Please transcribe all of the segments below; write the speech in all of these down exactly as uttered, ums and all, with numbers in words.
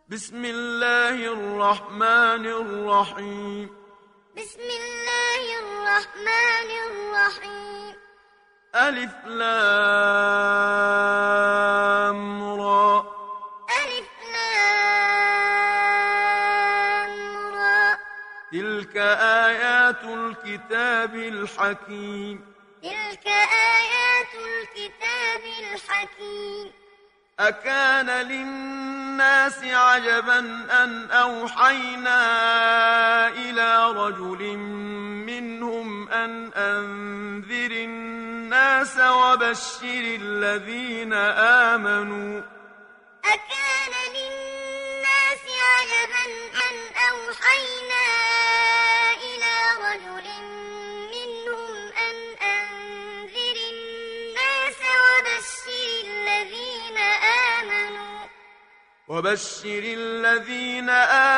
بسم الله الرحمن الرحيم بسم الله الرحمن الرحيم ألف لام را ألف لام را تلك آيات الكتاب الحكيم تلك آيات الكتاب الحكيم أكان للناس عجبا أن أوحينا إلى رجل منهم أن أنذر الناس وبشر الذين آمنوا أكان للناس عجبا أن أوحينا إلى رجل منهم أن أنذر الناس وبشر الذين آمنوا وبشر الذين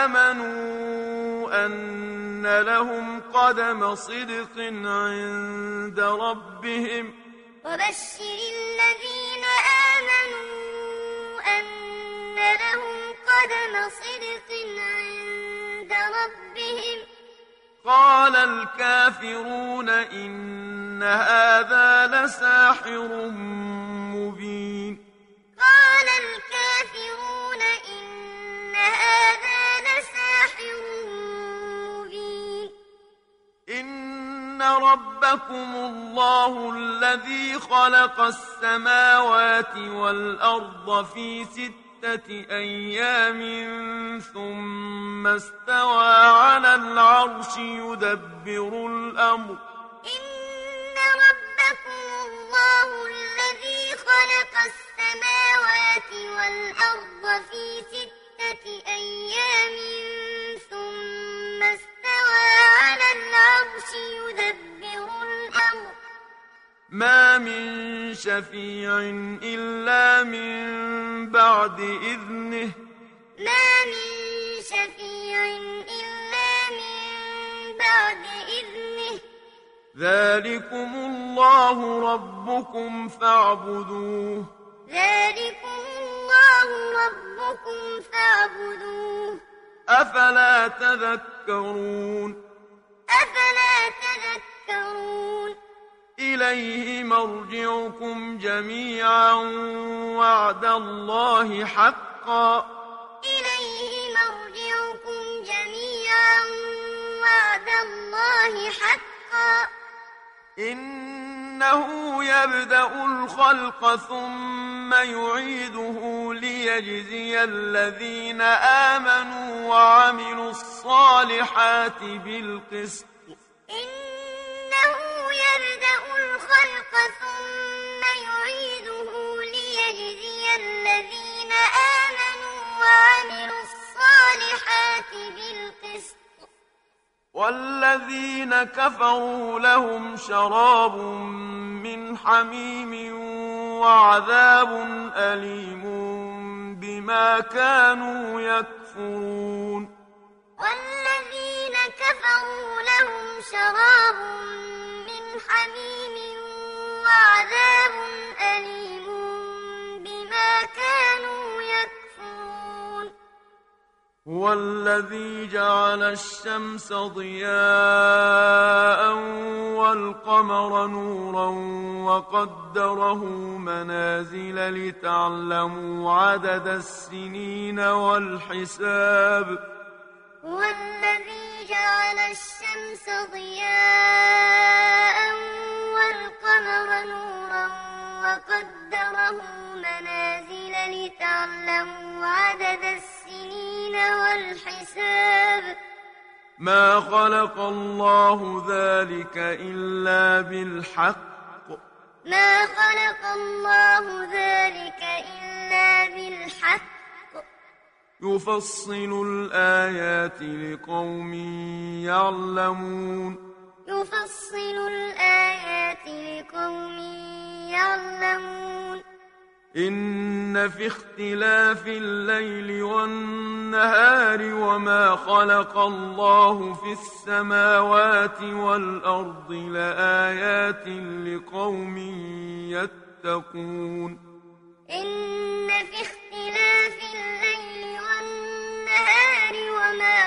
آمنوا أن لهم قدم صدق عند ربهم وبشر الذين آمنوا أن لهم قدم صدق عند ربهم قال الكافرون إن هذا لساحر مبين قال الكافرون إن هذا لساحر مبين إن ربكم الله الذي خلق السماوات والأرض في ستة أيام ثم استوى على العرش يدبر الأمر إن ربكم الله الذي خلق السماوات والأرض في ستة أيام ثم استوى على العرش يدبر الأمر ما من شفيع إلا من بعد إذنه ما من شفيع إلا من بعد إذنه ذلكم الله ربكم فاعبدوه ذلكم الله ربكم فاعبدوه أفلا تذكرون أفلا تذكرون إليه مرجعكم جميعا وعد الله حقا إليه مرجعكم جميعا وعد الله حقا إنه يبدأ الخلق ثم يعيده ليجزي الذين آمنوا وعملوا الصالحات بالقسط إنه يبدأ الخلق ثم يعيده ليجزي الذين آمنوا وعملوا الصالحات بالقسط والذين كفروا لهم شراب من حميم وعذاب أليم بما كانوا يكفرون والذين كفروا لهم شراب من حميم وعذاب أليم بما كانوا يكفرون هو الذي جعل الشمس ضياء والقمر نورا وقدره منازل لتعلموا عدد السنين والحساب هو الذي جعل الشمس ضياء والقمر نورا وقدره منازل لتعلموا عدد السنين والحساب ما خلق الله ذلك إلا بالحق ما خلق الله ذلك إلا بالحق يفصل الآيات لقوم يعلمون يفصل الآيات لقوم يعلمون إن في اختلاف الليل والنهار وما خلق الله في السماوات والأرض لآيات لقوم يتقون إن في اختلاف الليل والنهار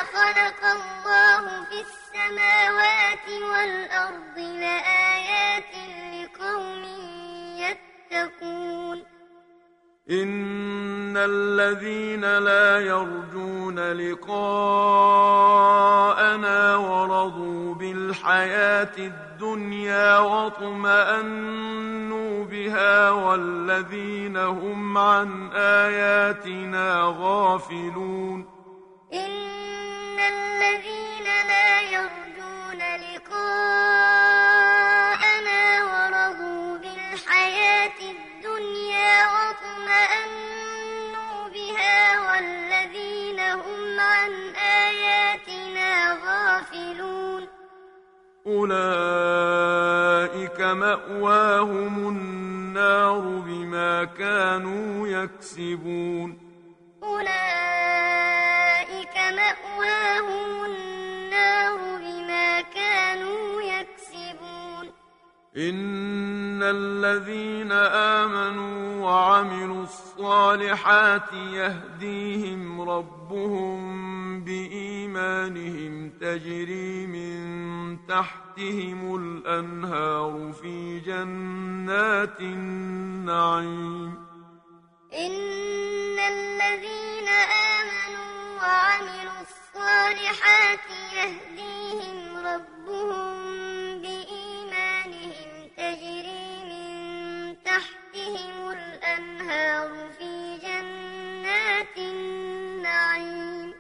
خلق الله في السماوات والأرض لآيات لقوم يتقون إن الذين لا يرجون لقاءنا ورضوا بالحياة الدنيا واطمأنوا بها والذين هم عن آياتنا غافلون إن الذين لا يرجون لقاءنا ورضوا بالحياة الدنيا واطمأنوا بها والذين هم عن آياتنا غافلون أولئك مأواهم النار بما كانوا يكسبون أولئك مأواهم النار بما كانوا يكسبون إن الذين آمنوا وعملوا الصالحات يهديهم ربهم بإيمانهم تجري من تحتهم الأنهار في جنات النعيم إن الذين آمنوا وعملوا الصالحات يهديهم ربهم بإيمانهم تجري من تحتهم الأنهار في جنات النعيم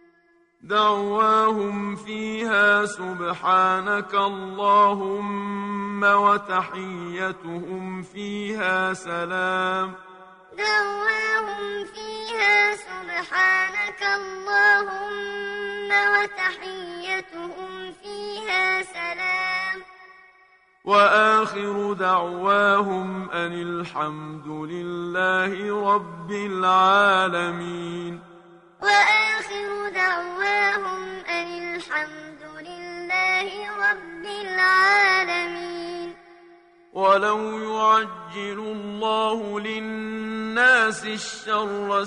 دعواهم فيها سبحانك اللهم وتحيتهم فيها سلام دعواهم فيها سبحانك اللهم وتحيتهم فيها سلام وآخر دعواهم أن الحمد لله رب العالمين وآخر دعواهم أن الحمد لله رب العالمين ولو يعجل الله للناس الشر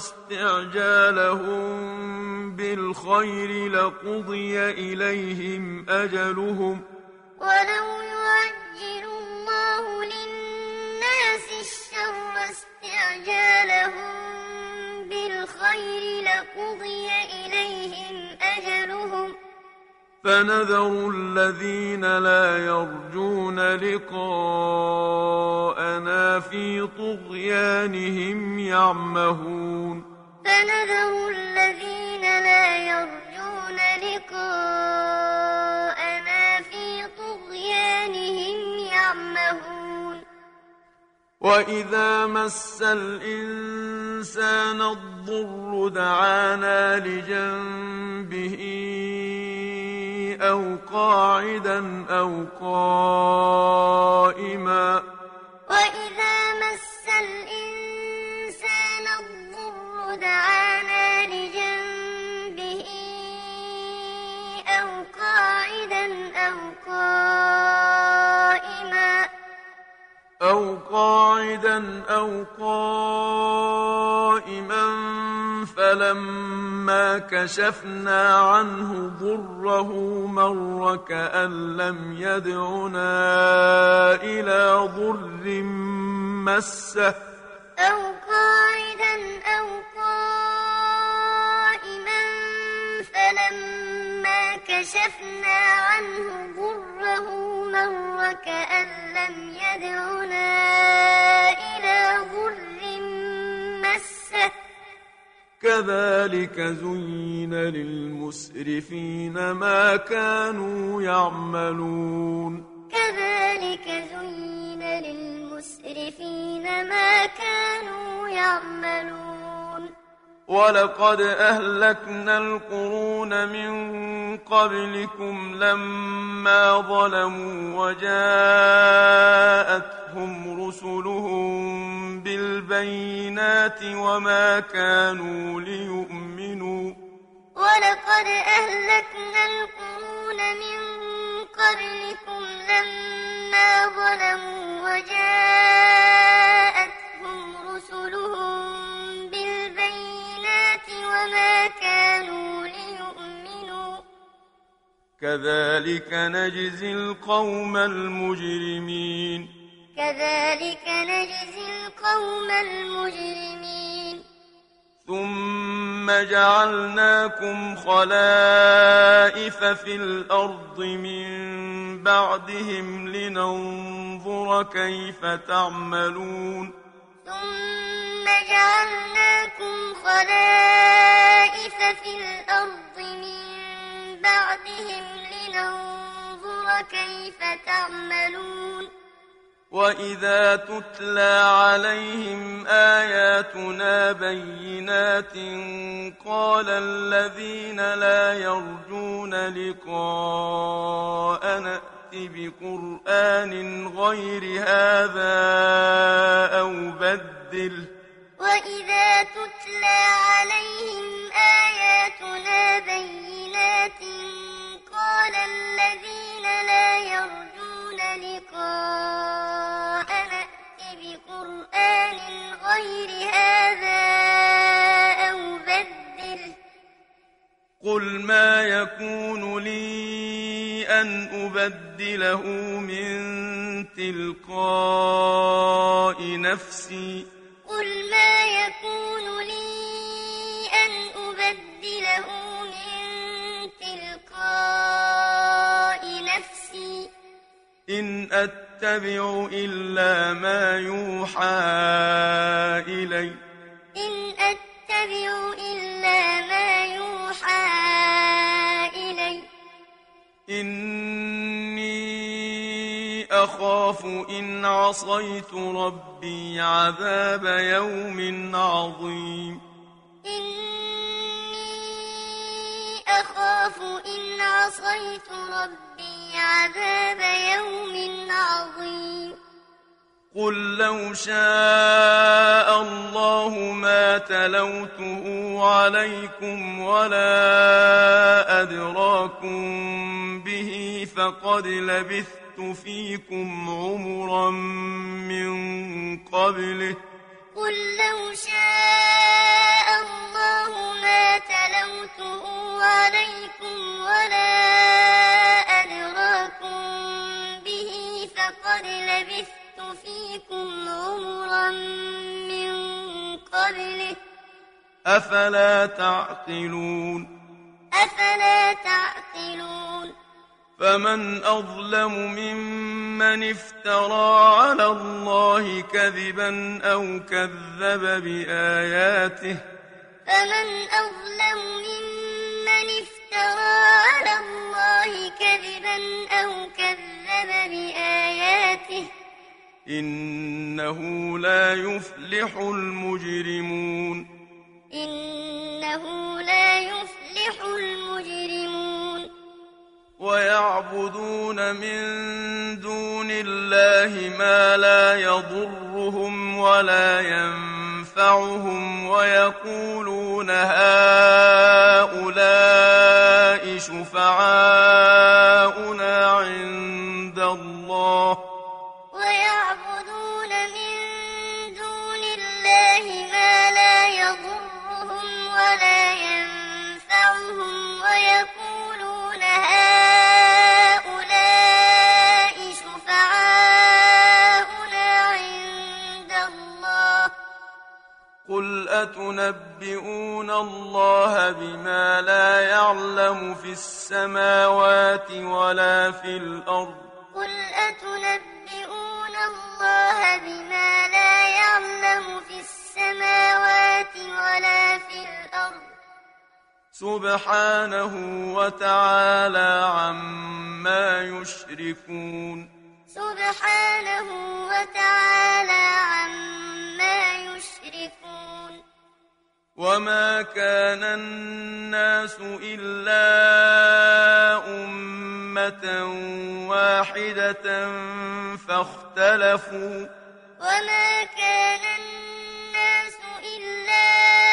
استعجالهم بالخير لقضي إليهم أجلهم ولو يعجل الله للناس الشر استعجالهم بالخير لقضي إليهم أجلهم فنذر الذين لا يرجون لقاءنا في طغيانهم يعمهون فنذر الذين لا يرجون لقاءنا في طغيانهم يعمهون وإذا مس الإنسان الضر دعانا لجنبه أو قاعدا أو قائما وإذا مس الإنسان الضر دعانا لجنبه أو قاعدا أو قائما أو قاعدا أو قائما فلما كشفنا عنه ضره مر كأن لم يدعنا إلى ضر مسه أو قاعدا أو قائما فلما كشفنا عنه ضره مر كأن لم يدعنا إلى ضر مسه كذلك زين للمسرفين ما كانوا يعملون كذلك زين للمسرفين ما كانوا يعملون ولقد أهلكنا القرون من قبلكم لما ظلموا وجاءتهم رسلهم بالبينات وما كانوا ليؤمنوا ولقد أهلكنا القرون من قبلكم لما ظلموا وجاءتهم رسلهم بالبينات وما كانوا ليؤمنوا كذلك نجزي القوم المجرمين كذلك نجزي القوم المجرمين ثم جعلناكم خلائف في الأرض من بعدهم لننظر كيف تعملون ثم جعلناكم خلائف في الأرض من بعدهم لننظر كيف تعملون وإذا تتلى عليهم آياتنا بينات قال الذين لا يرجون لقاءنا ائت بقرآن غير هذا أو بدله وإذا تتلى عليهم آياتنا بينات قال الذين لا يرجون لقاءنا ائت بقرآن غير هذا أو بدله قل ما يكون لي أن أبدله من تلقاء نفسي قل ما يكون لي أن أبدله من تلقاء نفسي إن أتبع إلا ما يوحى إلي إن أتبع إلا ما يوحى إلي إني أخاف إن عصيت ربي عذاب يوم عظيم إني أخاف إن عصيت ربي عذاب يوم عظيم قل لو شاء الله ما تلوته عليكم ولا أدراكم به فقد لبثت فيكم عمرا من قبله قل لو شاء الله ما تلوته عليكم ولا أدراكم به فقد لبثت فيكم عمرا من قبله أفلا تعقلون أفلا تعقلون فمن أظلم ممن افترى على الله كذبا أو كذب بآياته فمن أظلم ممن افترى على الله كذبا أو كذب بآياته إنه لا يفلح المجرمون إنه لا يفلح المجرمون ويعبدون من دون الله ما لا يضرهم ولا ينفعهم ويقولون هؤلاء شفعاؤنا عند الله ويعبدون من دون الله ما لا يضرهم ولا ينفعهم ويقولون هؤلاء شفعاؤنا عند الله قل أتنبئون الله بما لا يعلم في السماوات ولا في الأرض قل أتنبئون الله بما لا يعلم في السماوات ولا في الأرض سبحانه وتعالى عما يشركون سبحانه وتعالى عما يشركون وما كان الناس إلا أمة واحدة فاختلفوا وما كان الناس إلا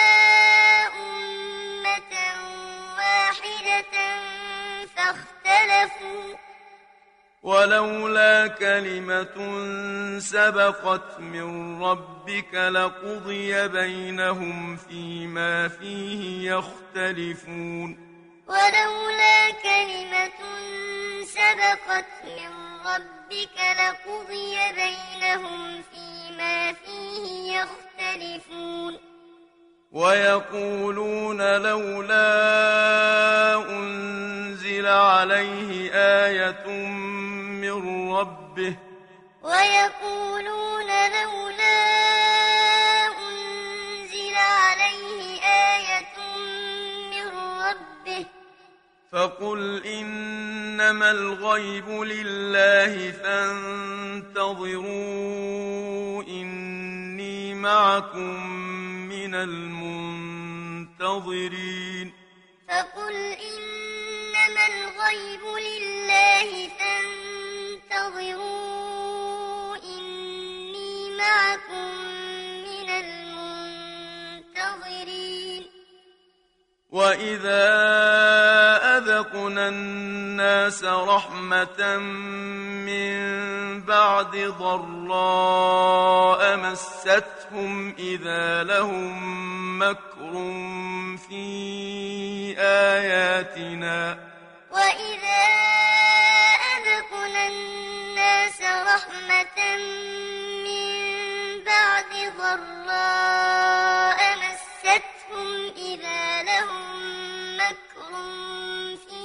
أمة واحدة فاختلفوا ولولا كلمة سبقت من ربك لقضي بينهم فيما فيه يختلفون ولولا كلمة سبقت من ربك لقضي بينهم فيما فيه يختلفون ويقولون لولا أنزل عليه آية من ربه ويقولون لولا أنزل عليه آية من ربه فقل إنما الغيب لله فانتظروا إني معكم من المنتظرين فقل إنما الغيب لله فانتظروا إني معكم من المنتظرين وإذا أذقنا الناس رحمة من بعد ضراء مستهم إذا لهم مكر في آياتنا وإذا أذقنا الناس رحمة من بعد ضراء مستهم إذا لهم مكر في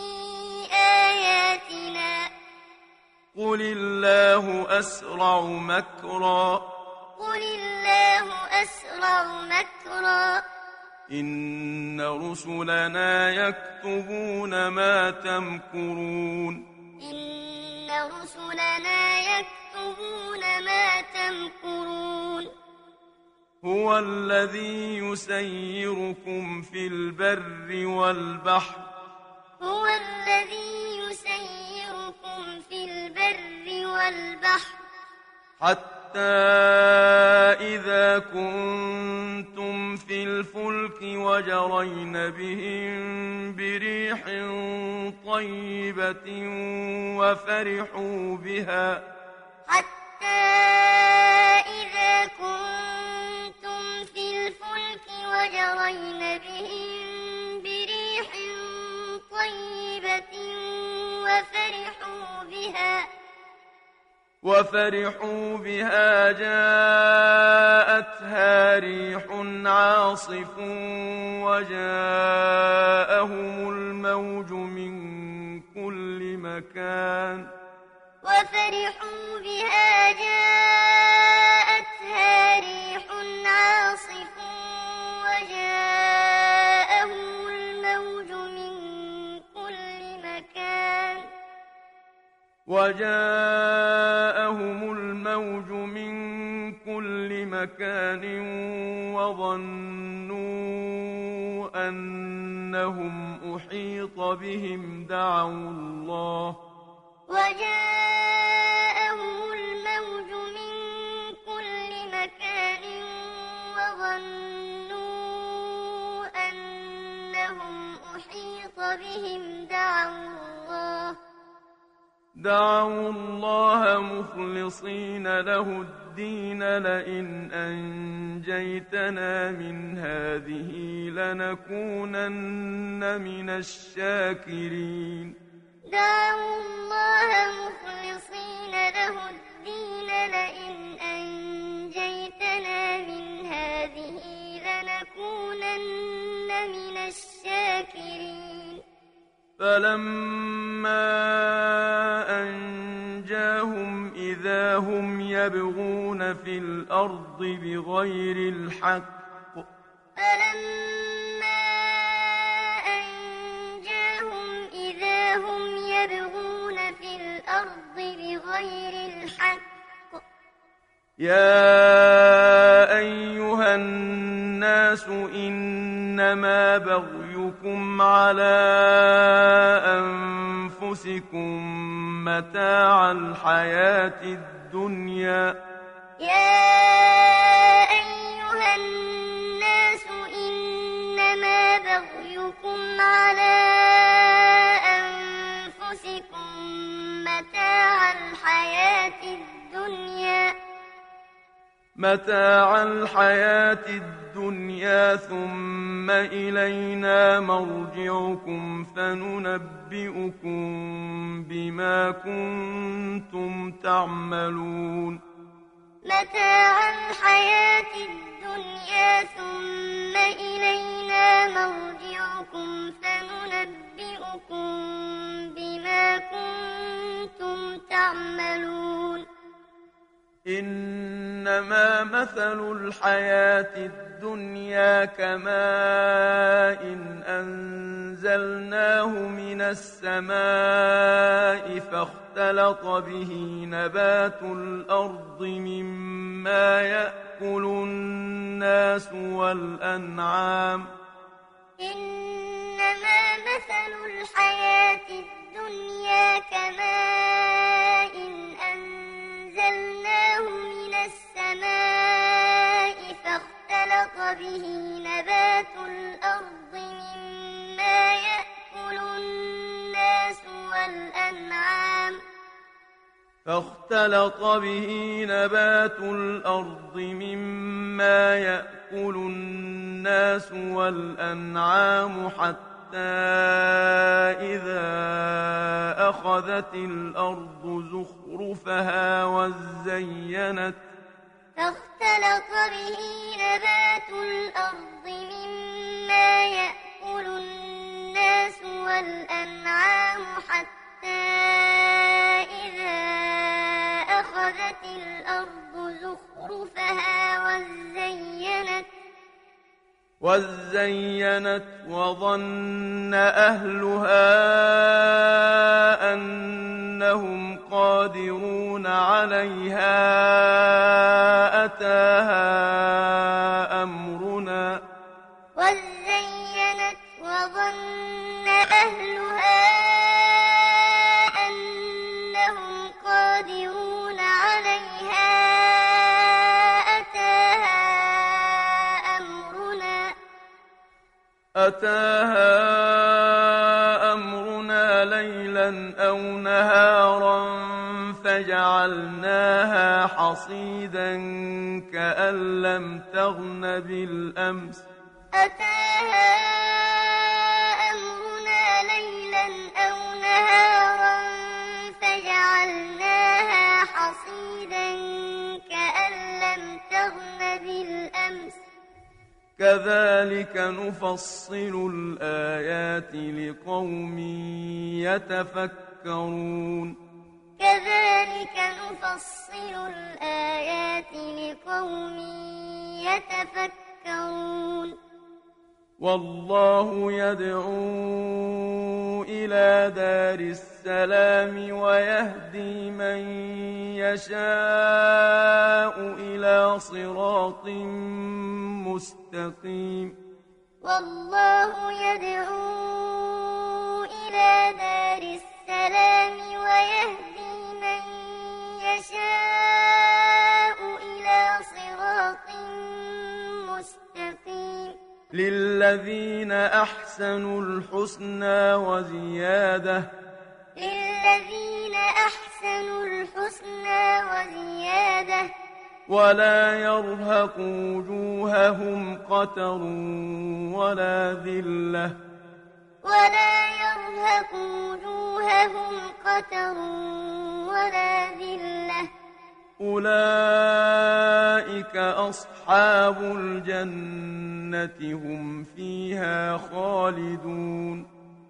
آياتنا قل الله أسرع مكرا قل الله أسرع مكرا إن رسلنا يكتبون ما تمكرون إن رسلنا يكتبون ما تمكرون هو الذي يسيركم في البر والبحر هو الذي يسيركم في البر والبحر حتى إذا كنتم في الفلك وجرين بهم بريح طيبة وفرحوا بها حتى إذا كنتم في الفلك وجرين بهم بريح طيبة وفرحوا بها وفرحوا بها جاءتها ريح عاصف وجاءهم الموج من كل مكان وفرحوا بها جاءتها ريح عاصف وجاءهم الموج من كل مكان وجاءهم الموج من كل مكان وظنوا أنهم أحيط بهم دعوا الله وجاءهم الموج من كل مكان وظنوا أنهم أحيط بهم دعوا الله دعوا الله مخلصين له الدين لئن أنجيتنا من هذه لنكونن من الشاكرين دعوا الله مخلصين له الدين لئن أنجيتنا من هذه لنكونن من الشاكرين فلما أنجاهم إذا هم يبغون في الأرض بغير الحق فلما أنجاهم إذا هم يبغون في الأرض بغير الحق يا أيها الناس إنما بغيكم على أنفسكم متاع الحياة الدنيا يا أيها الناس إنما بغيكم على أنفسكم متاع الحياة الدنيا متاع الحياة الدنيا ثم إلينا مرجعكم فننبئكم بما كنتم تعملون متاع الحياة الدنيا ثم إلينا مرجعكم فننبئكم بما كنتم تعملون إنما مثل الحياة الدنيا كماء إن أنزلناه من السماء فاختلط به نبات الأرض مما يأكل الناس والأنعام إنما مثل الحياة الدنيا كماء إن أنزلناه من السماء فاختلط به نبات الأرض مما يأكل الناس والأنعام فاختلط به نبات الأرض مما يأكل الناس والأنعام حتى إذا أخذت الأرض زخرفها وزينت فاختلط به نبات الأرض مما يأكل الناس والأنعام حتى إذا أخذت الأرض زخرفها وزينت وزينت وظن أهلها أنهم قادرون عليها أتاها أمرنا وزينت وظن أهلها أنهم قادرون عليها أتاها أمرنا أتاها أمرنا ليلا أو نهارا فجعلناها حصيدا كأن لم تغن بالأمس أتاها أمرنا ليلا أو نهارا فجعلناها حصيدا كأن لم تغن بالأمس كذلك نفصل الآيات لقوم يتفكرون كذلك نفصل الآيات لقوم يتفكرون والله يدعو إلى دار السلام ويهدي من يشاء إلى صراط مستقيم والله يدعو إلى دار السلام ويهدي من يشاء إلى صراط مستقيم للذين أحسنوا الحسنى وزيادة للذين أحسنوا الحسنى وزيادة ولا يرهق وجوههم قتر ولا ذلة ولا يرهق وجوههم قتر ولا ذلة أولئك أصحاب الجنة هم فيها خالدون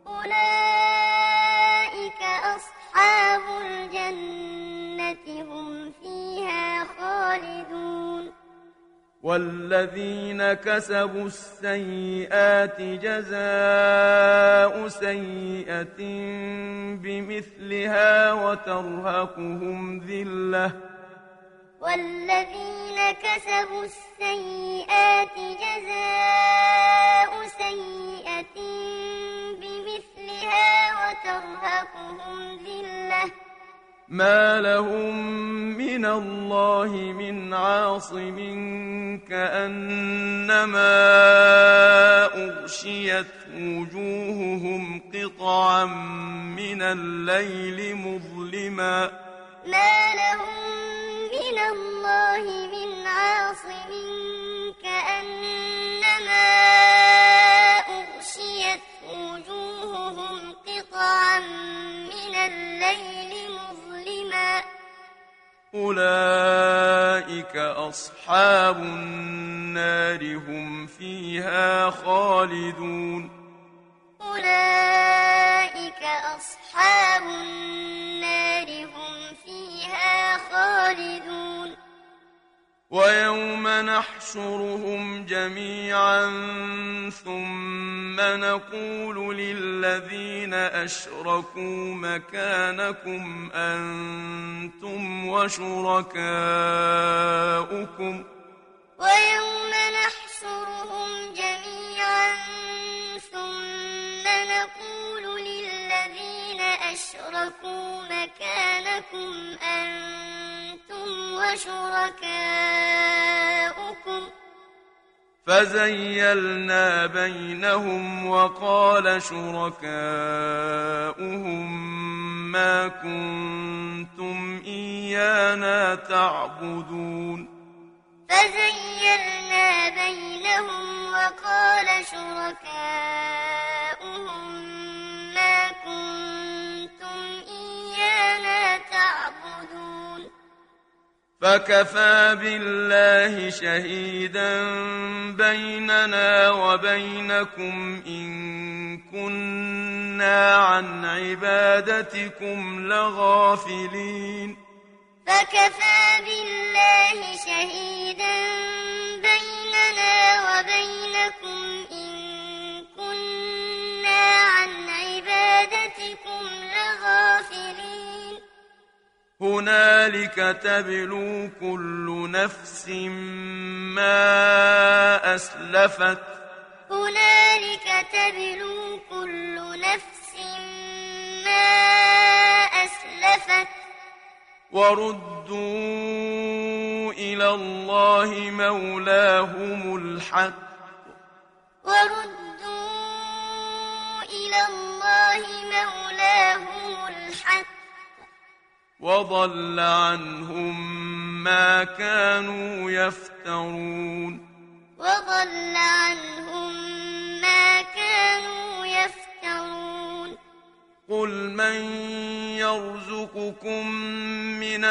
أولئك أصحاب الجنة هم فيها خالدون والذين كسبوا السيئات جزاء سيئة بمثلها وترهقهم ذلة والذين كسبوا السيئات جزاء سيئة بمثلها وترهقهم ذلة ما لهم من الله من عاصم كأنما أغشيت وجوههم قطعا من الليل مظلما ما لهم من من الله من عاصم كأنما أغشيت وجوههم قطعا من الليل مظلما أولئك أصحاب النار هم فيها خالدون أولئك أصحاب النار هم فيها خالدون ويوم نحشرهم جميعا ثم نقول للذين أشركوا مكانكم أنتم وشركاؤكم ويوم نحشرهم جميعا ثم نقول للذين أشركوا مكانكم أنتم وشركاؤكم فزيلنا بينهم وقال شركاؤهم ما كنتم إيانا تعبدون فزيلنا بينهم وقال شركاؤهم ما كنتم إيانا تعبدون فكفى بالله شهيدا بيننا وبينكم إن كنا عن عبادتكم لغافلين فكفى بالله شهيدا بيننا وبينكم إن كنا عن عبادتكم لغافلين هنالك تبلو كل نفس ما أسلفت هنالك تبلو كل نفس ما أسلفت وردوا إلى الله مولاهم الحق وردوا إلى الله مولاهم الحق وضل عنهم ما كانوا يفترون وضل عنهم ما كانوا يفترون قل من يرزقكم من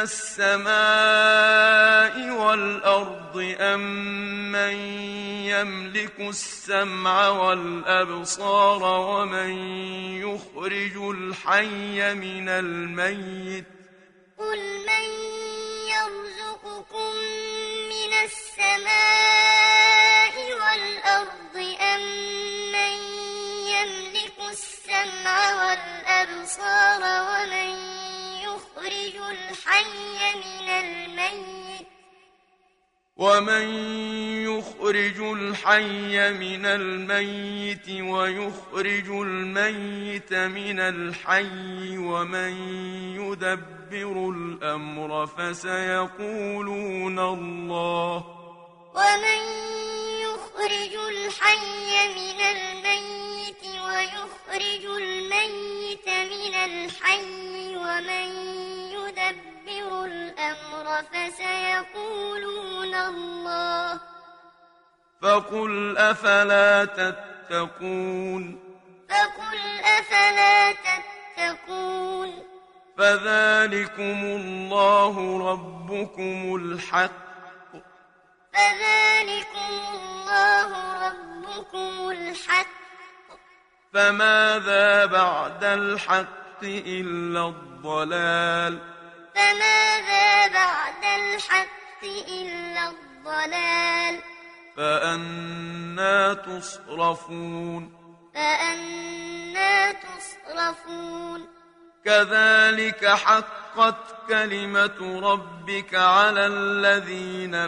السماء والأرض أم من يملك السمع والأبصار ومن يخرج الحي من الميت قل من يرزقكم من السماء والأرض أم من يملك السمع والأبصار ومن يخرج الحي من الميت ومن يخرج الحي من الميت ويخرج الميت من الحي ومن يدبر الأمر فسيقولون الله ومن يخرج الحي من الميت ويخرج الميت من الحي ومن يدبر الأمر فسيقولون الله فقل أفلا تتقون فقل أفلا تتقون فذلكم الله ربكم الحق فذلكم الله ربكم الحق فماذا بعد الحق إلا الضلال فماذا بعد الحق إلا الضلال فأنى تصرفون فأنى تصرفون كذلك حقت كلمة ربك على الذين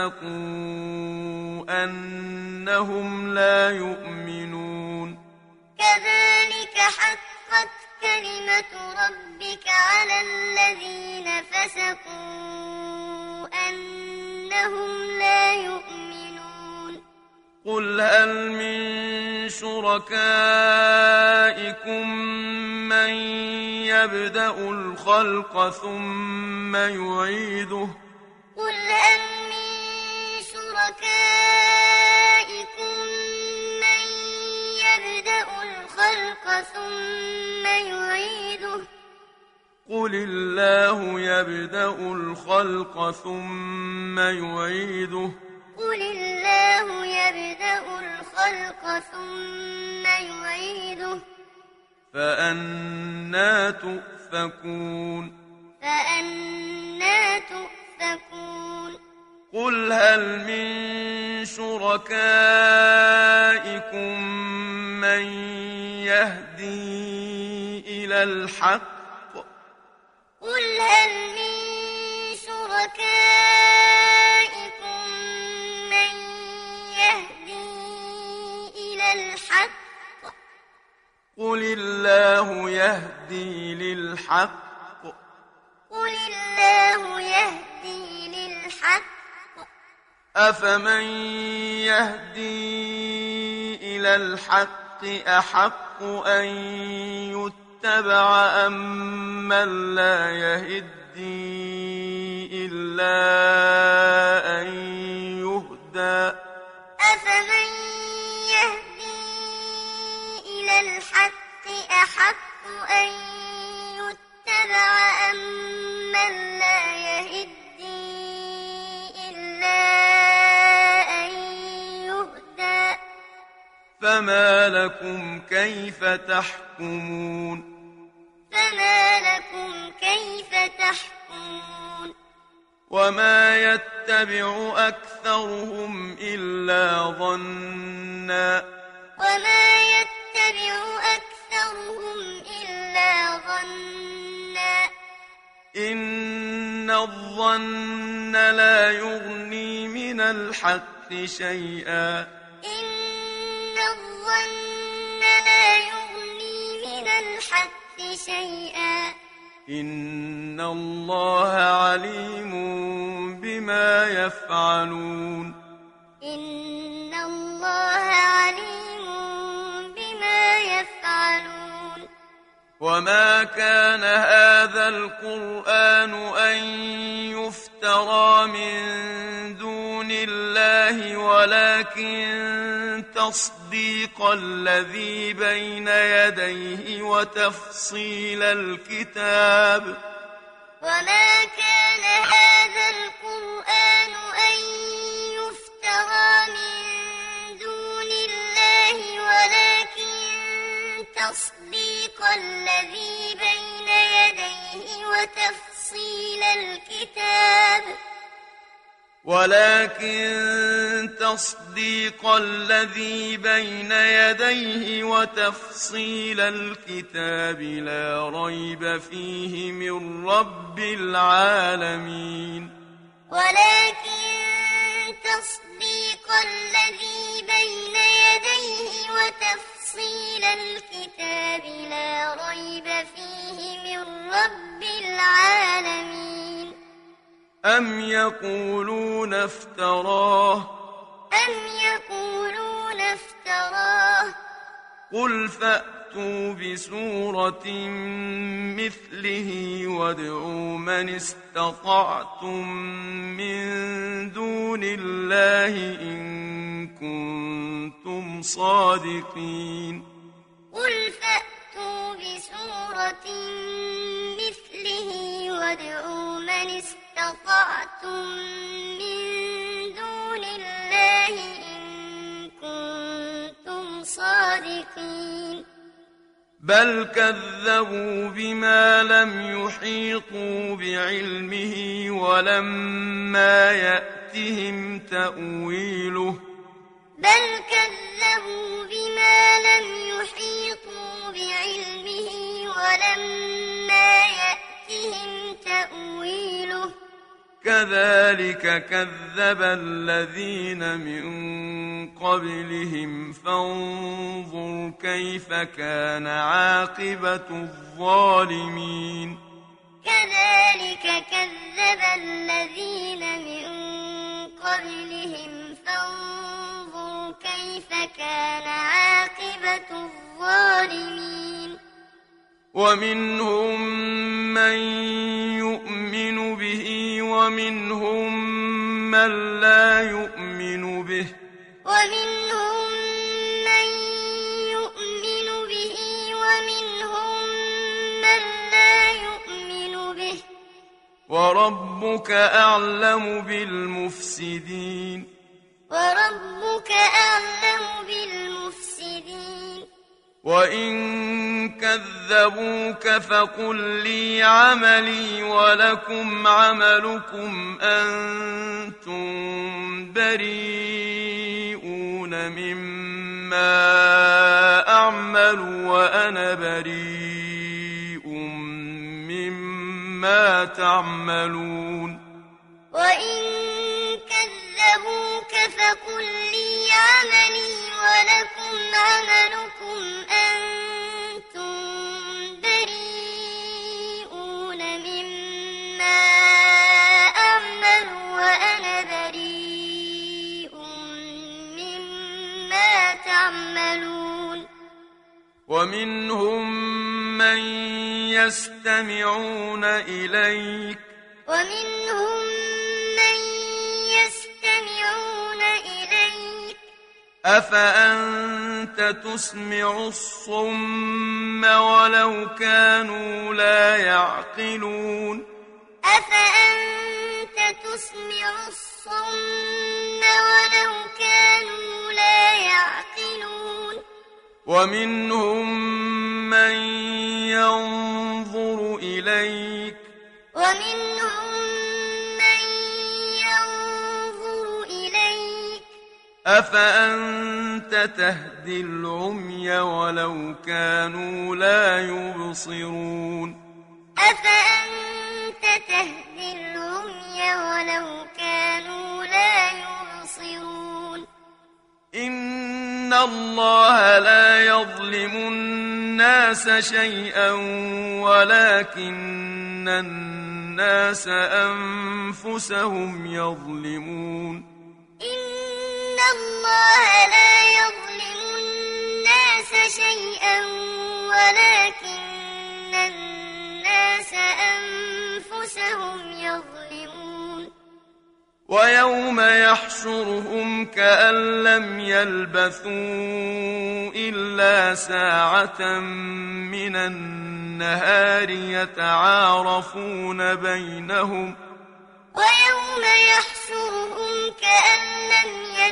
فسقوا أنهم لا يؤمنون كذلك حقت كلمة ربك على الذين فسقوا أنهم لا يؤمنون قل هل من شركائكم من يبدأ الخلق ثم يعيده قل هل من شركائكم من يبدأ الخلق ثم يعيده قل الله يبدأ الخلق ثم يعيده قل الله يبدأ الخلق ثم يعيده فأنى تؤفكون فأنى تؤفكون قل هل من شركائكم من يهدي إلى الحق قل هل من شركائكم من يهدي إلى الحق قل الله يهدي للحق قل الله يهدي للحق أفمن يهدي إلى الحق أحق أن يتبع أم من لا يهدي إلا أن يهدى أفمن يهدي إلى الحق أحق أن يتبع أم من لا يهدي إلا أن يهدى فما لكم كيف تحكمون فما لكم كيف تحكمون وما يتبع أكثرهم إلا ظنا وما يتبع أكثرهم إلا ظنا إن الظن لا يغني من الحق شيئا إن الظن لا يغني من الحق شيئا إن الله عليم بما يفعلون إن الله عليم بما يفعلون وما كان هذا القرآن أن يفترى من دون الله ولكن تصديق الذي بين يديه وتفصيل الكتاب وما كان هذا القرآن أن يفترى من دون الله ولكن تصديق الذي بين يديه وتفصيل الكتاب ولكن تصديق الذي بين يديه وتفصيل الكتاب لا ريب فيه من رب العالمين ولكن تصديق الذي بين يديه وتفصيل الكتاب لا ريب فيه من رب العالمين أم يقولون افتراه أم يقولون افتراه قل فأتوا بسورة مثله وادعوا من استطعتم من دون الله إن كنتم صادقين قل فأتوا بسورة مثله وادعوا من استطعتم من دون الله إن كنتم صادقين بل كذبوا بما لم يحيطوا بعلمه ولما يأتهم تأويله بل كذبوا بما لم يحيطوا بعلمه ولما يأتهم تأويله كذلك كذب الذين من قبلهم فانظر كيف كان عاقبة الظالمين كذلك كذب الذين من قبلهم فانظر كيف كان عاقبة الظالمين ومنهم من يؤمن به ومنهم من لا يؤمن به ومنهم من يؤمن به ومنهم من لا يؤمن به وربك أعلم بالمفسدين وربك أعلم بالمفسدين وإن كذبوك فقل لي عملي ولكم عملكم أنتم بريئون مما أعمل وأنا بريء مما تعملون وإن كذبوك فقل لي عملي ولكم عملكم أنتم بريئون مما أعمل وأنا بريء مما تعملون ومنهم من يستمعون إليك ومنهم من يستمعون إليك أفأنت تسمع الصم ولو كانوا لا يعقلون أفأنت تسمع الصم ولو كانوا لا يعقلون ومنهم من ينظر إليك ومنهم من ينظر إليك أفأنت تهدي العمي ولو كانوا لا يبصرون أفأنت تهدي العمي ولو كانوا لا يبصرون إن الله لا يظلم الناس شيئا ولكن الناس أنفسهم يظلمون إن الله لا يظلم الناس شيئا ولكن الناس أنفسهم يظلمون ويوم يحشرهم كأن لم يلبثوا إلا ساعة من النهار يتعارفون بينهم ويوم يحشرهم كأن لم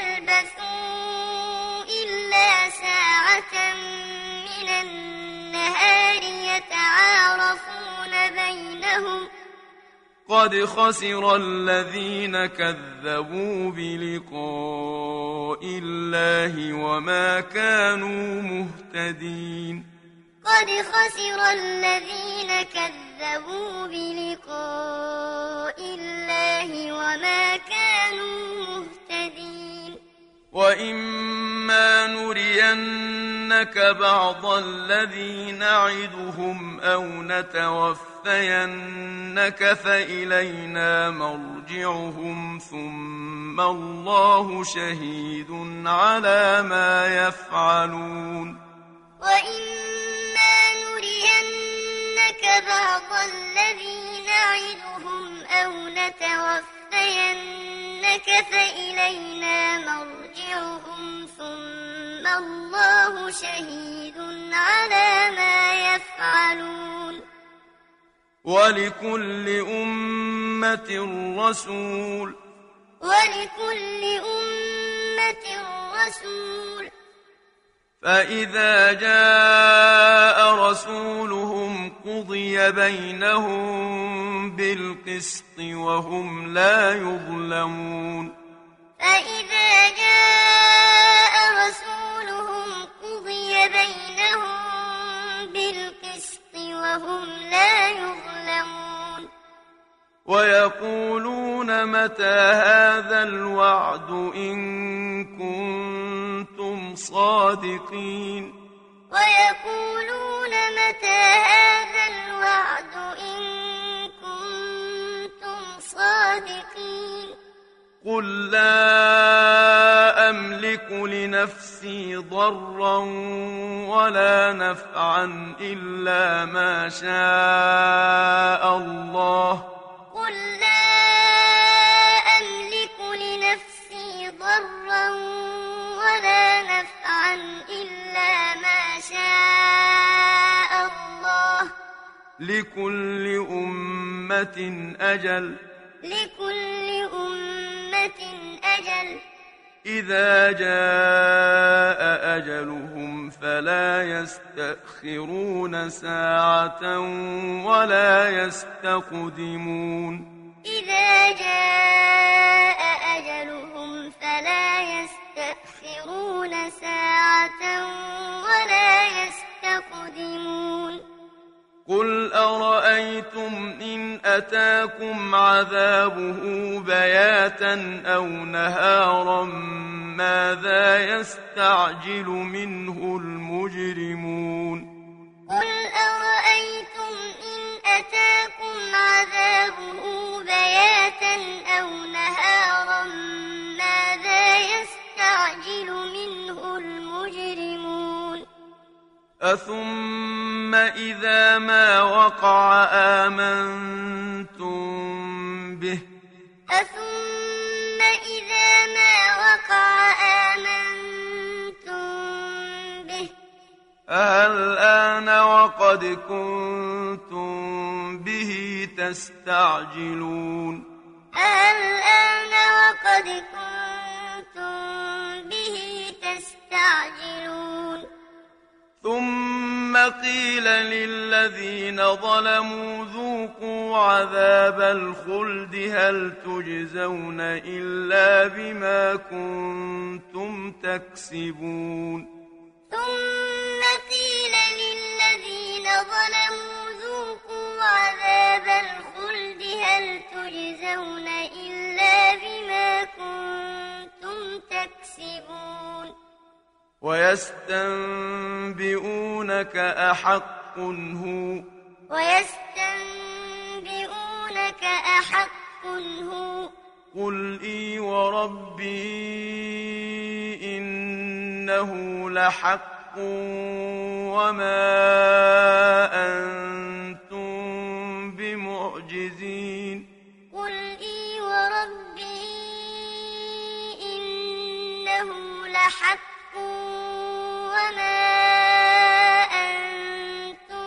يلبثوا إلا ساعة من النهار يتعارفون بينهم قد خسر الذين كذبوا بلقاء الله وما كانوا مهتدين قد خسر الذين كذبوا بلقاء الله وما كانوا مهتدين وإما نرينك بعض الذي نعدهم أو نتوفينك فإلينا مرجعهم ثم الله شهيد على ما يفعلون وإما نرينك بعض الذي نعدهم أو نتوفينك فإلينا مرجعهم ثم الله شهيد على ما يفعلون ولكل أمة رسول ولكل أمة رسول فإذا جاء رسولهم قضي بينهم بالقسط وهم لا يظلمون فإذا جاء رسولهم قضي بينهم بالقسط وهم لا يظلمون ويقولون متى هذا الوعد إن كنتم صادقين ويقولون متى هذا الوعد إن كنتم صادقين قل لا أملك لنفسي ضرا ولا نفعا إلا ما شاء الله قل لا أملك لكل أمة أجل لكل أمة أجل إذا جاء أجلهم فلا يستأخرون ساعة ولا يستقدمون إذا جاء أجلهم فلا يستأخرون ساعة ولا يستقدمون قل أرأيتم إن أتاكم عذابه بياتا أو نهارا ماذا يستعجل منه المجرمون قل أرأيتم إن أتاكم عذابه بياتا أو نهارا ماذا يستعجل منه المجرمون أثم إذا ما وقع آمنتم به أثم إذا ما وقع آمنتم به الآن وقد كنتم به تستعجلون الآن وقد كنتم به تستعجلون ثم قيل للذين ظلموا ذوقوا عذاب الخلد هل تجزون إلا بما كنتم تكسبون ثم قيل للذين ظلموا ذوقوا عذاب الخلد هل تجزون إلا بما كنتم تكسبون ويستنبئونك أحق هو ويستنبئونك أحق هو قل إي وربي إنه لحق وما أنتم بمعجزين قل إي وربي إنه لحق وما أنتم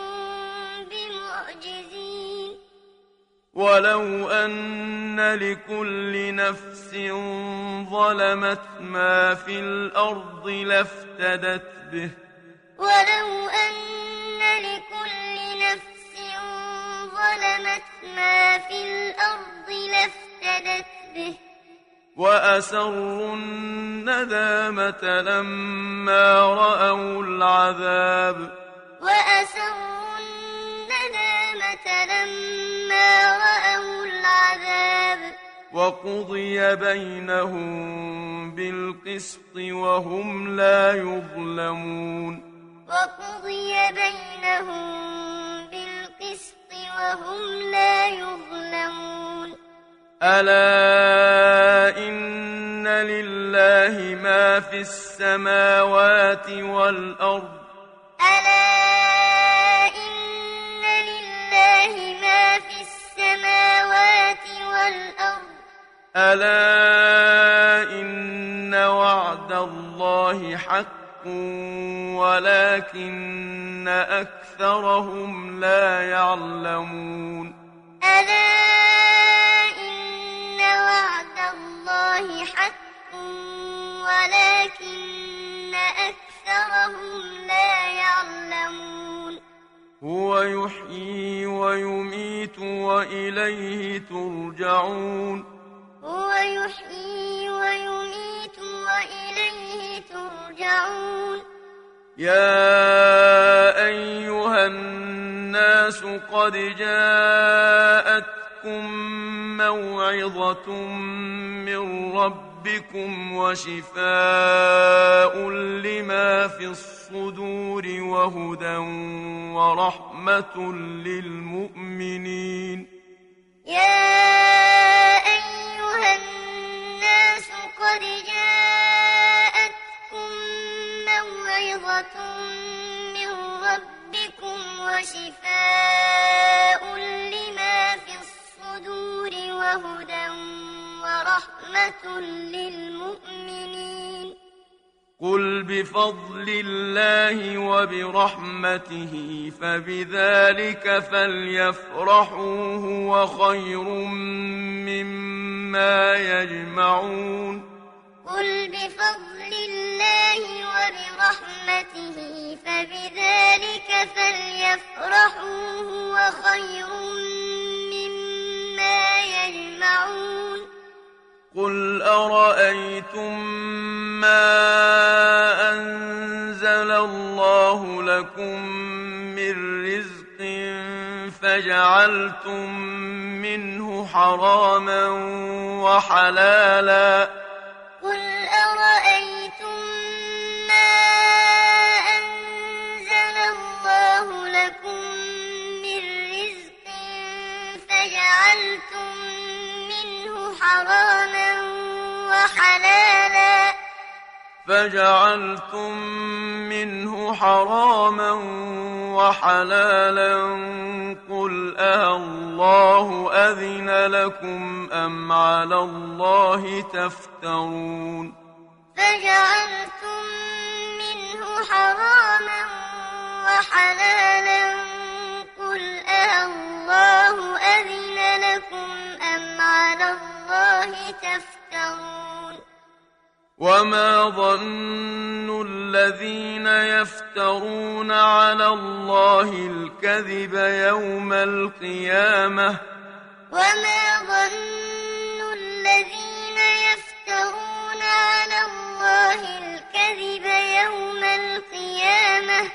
بمعجزين ولو أن لكل نفس ظلمت ما في الأرض لافتدت به ولو أن لكل نفس ظلمت ما في الأرض لافتدت به وأسروا الندامة لما رأوا العذاب وأسروا الندامة لما رأوا العذاب وقضي بينهم بالقسط وهم لا يظلمون وقضي بينهم بالقسط وهم لا يظلمون ألا إن لله ما في السماوات والأرض ألا إن لله ما في السماوات والأرض ألا إن وعد الله حق ولكن أكثرهم لا يعلمون ألا إن وعد الله حق ولكن أكثرهم لا يعلمون هو يحيي ويميت وإليه ترجعون هو يحيي ويميت وإليه ترجعون يا أيها الناس قد جاءتكم موعظة من ربكم وشفاء لما في الصدور وهدى ورحمة للمؤمنين يا أيها الناس قد جاءتكم موعظة من ربكم وشفاء لما في الصدور وهدى ورحمة للمؤمنين قل بفضل الله وبرحمته فبذلك فليفرحوا هو خير مما يجمعون قل بفضل الله وبرحمته فبذلك فليفرحوا هو خير مما يجمعون قل أرأيتم ما أنزل الله لكم من رزق فجعلتم منه حراما وحلالا قل أرأيتم ما أنزل الله لكم من رزق فجعلتم منه حراما وحلالا فجعلتم منه حراما وحلالا قل أَاللَّهُ أذن لكم أم على الله تفترون فجعلتم منه حراما وحلالا قل أَاللَّهُ أذن لكم أم على الله تفترون وما ظن الذين يفترون على الله الكذب يوم القيامة وما ظن الذين يفترون على الله الكذب يوم القيامة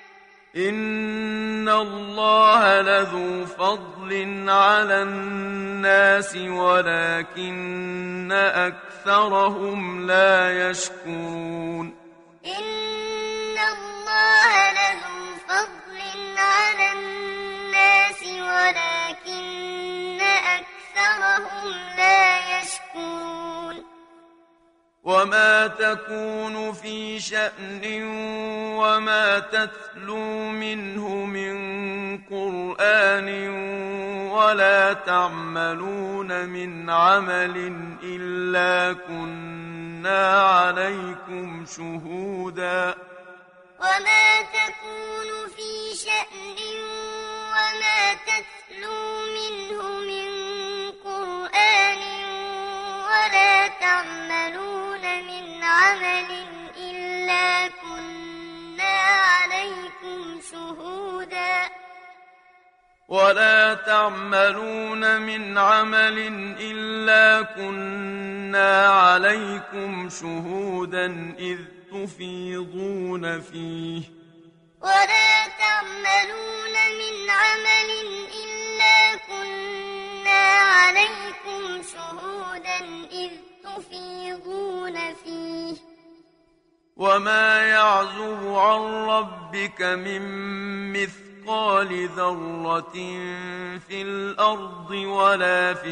إن الله لذو فضل على الناس ولكن أكثرهم لا يشكرون إن الله لذو فضل على الناس ولكن أكثرهم لا يشكرون وما تكون في شأن وما تتلو منه من قرآن ولا تعملون من عمل إلا كنا عليكم شهودا وما تكون في شأن وما تتلو منه من قرآن ولا تعملون من عمل إلا كنا عليكم شهودا ولا تعملون من عمل إلا كنا عليكم شهودا إذ تفيضون فيه ولا تعملون من عمل إلا كنا عليكم شهودا إذ تفيضون فيه وما يعزب عن ربك من مثقال ذرة في الأرض ولا في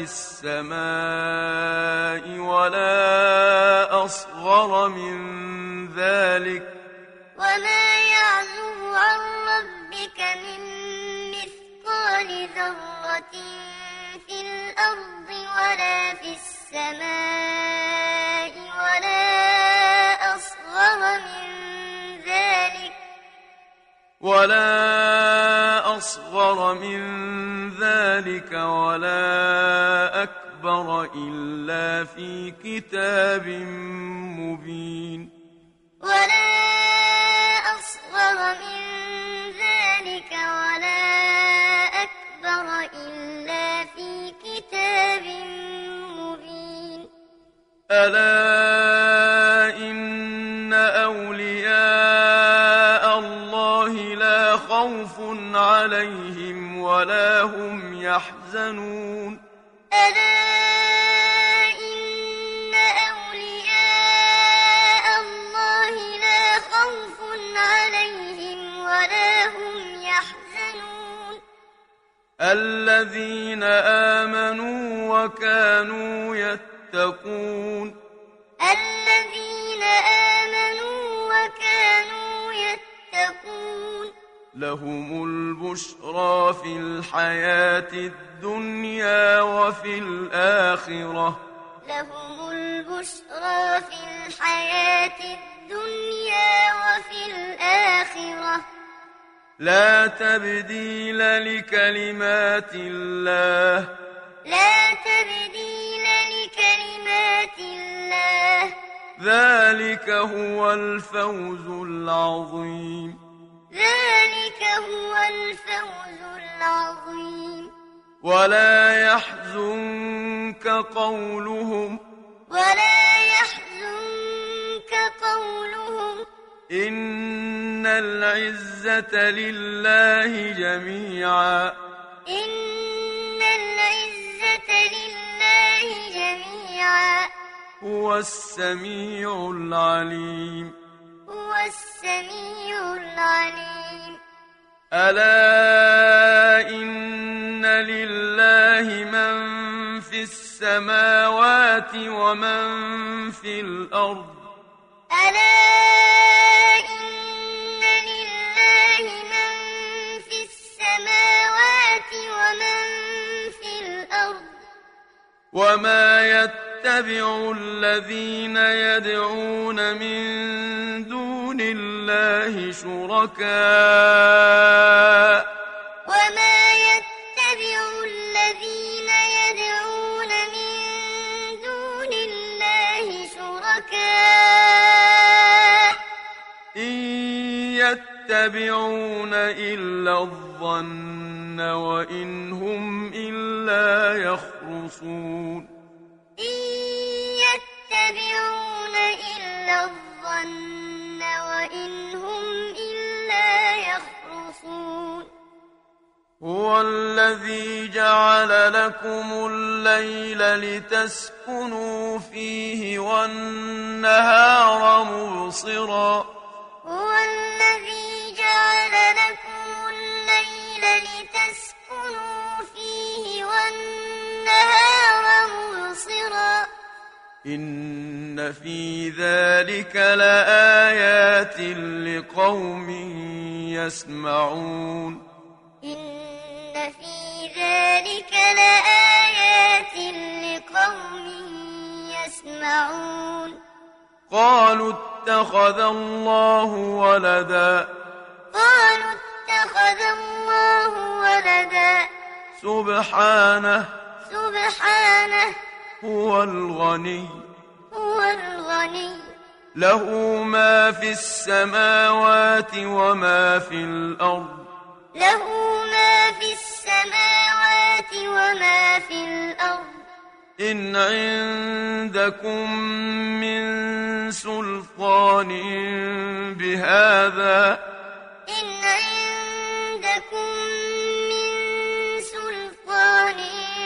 السماء ولا أصغر من ذلك وما يعزب عن ربك من مثقال ذرة في الأرض ولا في السماء ولا أصغر من ذلك ولا أصغر من ذلك ولا أكبر إلا في كتاب مبين ولا أصغر من ذلك ولا أكبر إلا في كتاب مبين ألا إن أولياء الله لا خوف عليهم ولا هم يحزنون ألا إن أولياء الله لا خوف عليهم ولا هم يحزنون الذين آمنوا وكانوا يتقون الذين آمنوا وكانوا يتقون لهم البشرى في الحياة الدنيا وفي الآخرة لهم البشرى في الحياة الدنيا الدنيا وفي الآخرة لا تبديل لكلمات الله لا تبديل لكلمات الله ذلك هو الفوز العظيم ذلك هو الفوز العظيم ولا يحزنك قولهم ولا يحزنك قولهم إن العزة لله جميعا إن العزة لله جميعا هو السميع العليم هو السميع العليم ألا إن لله من في السماوات ومن في الأرض ألا إن لله من في السماوات ومن في الأرض وما يتبع الذين يدعون من دون الله شركاء وما يتبع الذين يدعون من دون الله شركاء إن يتبعون إلا الظن وإن هم إلا يخرصون إن يتبعون إلا الظن وإن هم إلا يخرصون هو الذي جعل لكم الليل لتسكنوا فيه والنهار مبصرا هو الذي جعل لكم الليل لتسكنوا فيه والنهار مبصرا إن في ذلك لآيات لقوم يسمعون إن في ذلك لآيات لقوم يسمعون قالوا اتخذ الله ولدا قالوا اتخذ الله ولدا سبحانه سبحانه هو الغني هو الغني له ما في السماوات وما في الأرض له ما في السماوات وما في الأرض إن عندكم من سلطان بهذا إن عندكم من سلطان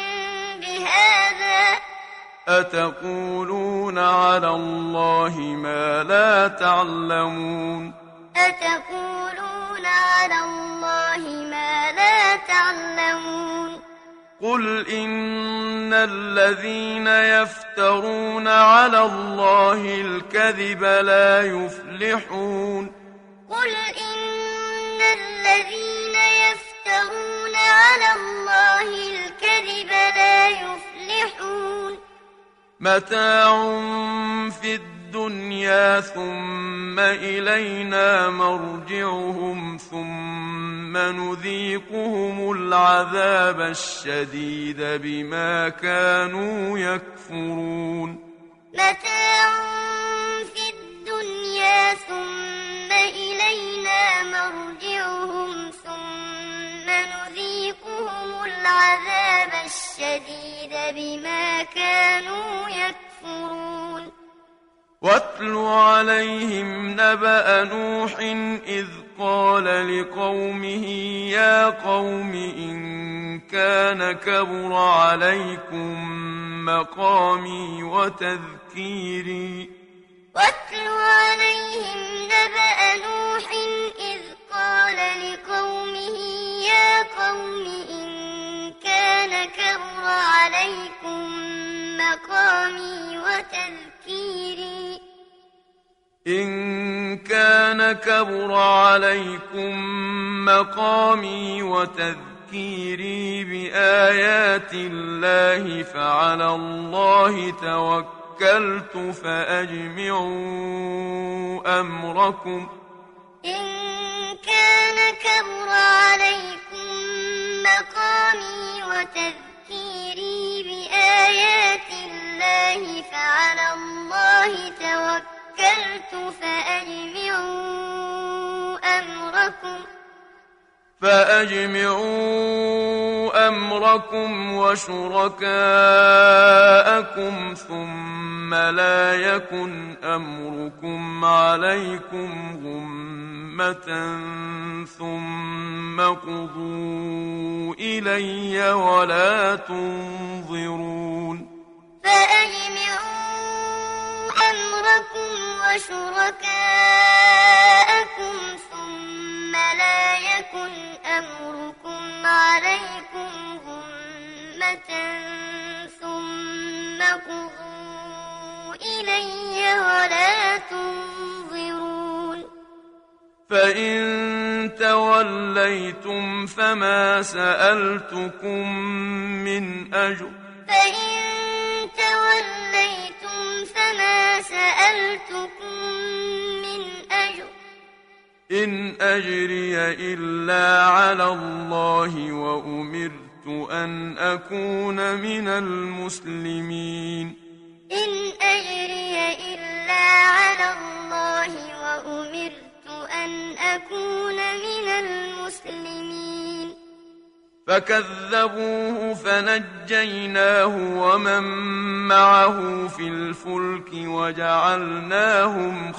بهذا أتقولون على الله ما لا تعلمون أتقولون على الله ما لا تعلمون قل إن الذين يفترون على الله الكذب لا يفلحون قل إن الذين يفترون على الله الكذب لا يفلحون متاع في الدنيا ثم إلينا مرجعهم ثم نذيقهم العذاب الشديد بما كانوا يكفرون متاع في الدنيا ثم إلينا مرجعهم ثم نذيقهم العذاب الشديد بما كانوا يكفرون واتل عليهم نبأ نوح إذ قال لقومه يا قوم إن كان كبر عليكم مقامي وتذكيري واتل عليهم نبأ نوح إذ قال لقومه يا قوم إن كان كبر عليكم مقامي وتذكيري إن كان كبر عليكم مقامي وتذكيري بآيات الله فعلى الله توكلت توكلت فأجمعوا أمركم إن كان كبر عليكم مقامي وتذكيري بآيات الله فعلى الله توكلت فأجمعوا أمركم فأجمعوا أمركم وشركاءكم ثم لا يكن أمركم عليكم غمة ثم قضوا إلي ولا تنظرون فأجمعوا أمركم وشركاءكم ثم لا يكن أمركم عليكم غمة ثم قضوا إلي ولا تنظرون فإن توليتم فما سألتكم من أجر فإن توليتم فما سألتكم من أجر إن أجري إلا على الله وأمرت أن أكون من المسلمين إن أجري إلا على الله وأمرت أن أكون من المسلمين فكذبوه فنجيناه ومن معه في الفلك وجعلناهم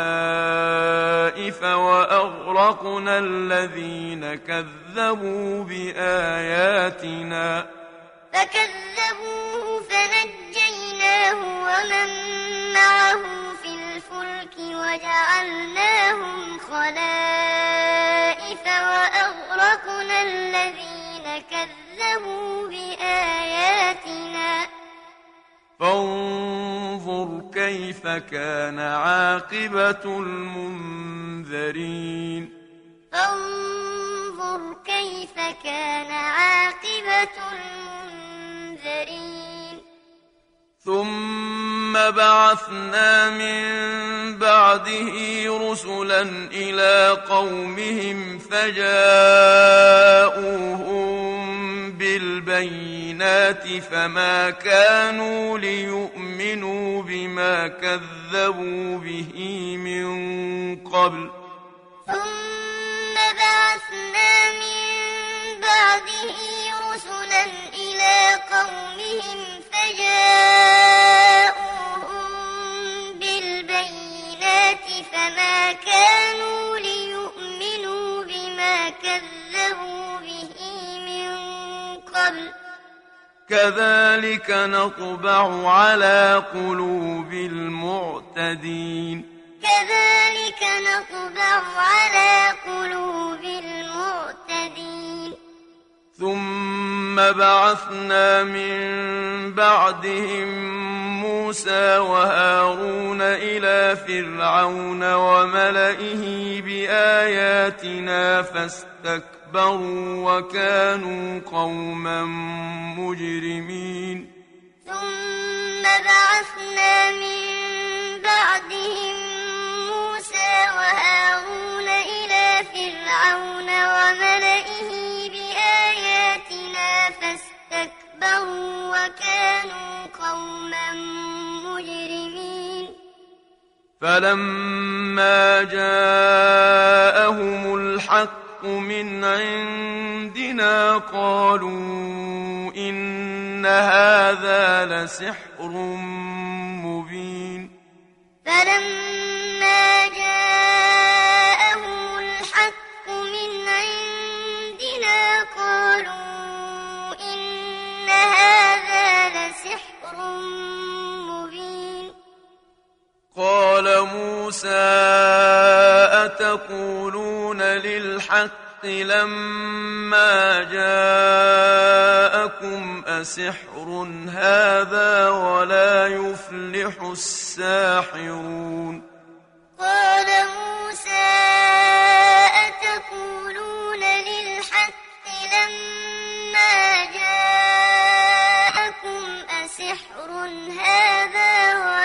خلائف وأغرقنا الذين كذبوا بآياتنا فكذبوه فنجيناه ومن معه في الفلك وجعلناهم خلائف وأغرقنا الذين كذبوا بآياتنا فانظر كيف كان عاقبة المنذرين فانظر كيف كان عاقبة المنذرين ثم بعثنا من بعده رسلا إلى قومهم فجاءوهم بالبينات فما كانوا ليؤمنوا بما كذبوا به من قبل ثم بعثنا من بعده رسلا إلى قومهم فجاءوهم بالبينات فما كانوا ليؤمنوا بما كذبوا به من قبل كذلك نطبع على قلوب المعتدين كذلك نطبع على قلوب المعتدين ثم بعثنا من بعدهم موسى وهارون إلى فرعون وملئه بآياتنا فاستكبروا وكانوا قوما مجرمين ثم بعثنا من بعدهم موسى وهارون إلى فرعون وملئه بآياتنا فاستكبروا وكانوا قوما مجرمين فلما جاءهم الحق من عندنا قالوا إن هذا لسحر مبين فلما جاءهم الحق من عندنا قالوا إن هذا لسحر مبين قال موسى أتقولون للحق لما جاءكم أسحر هذا ولا يفلح الساحرون قال موسى أتقولون للحق لما جاءكم أسحر هذا ولا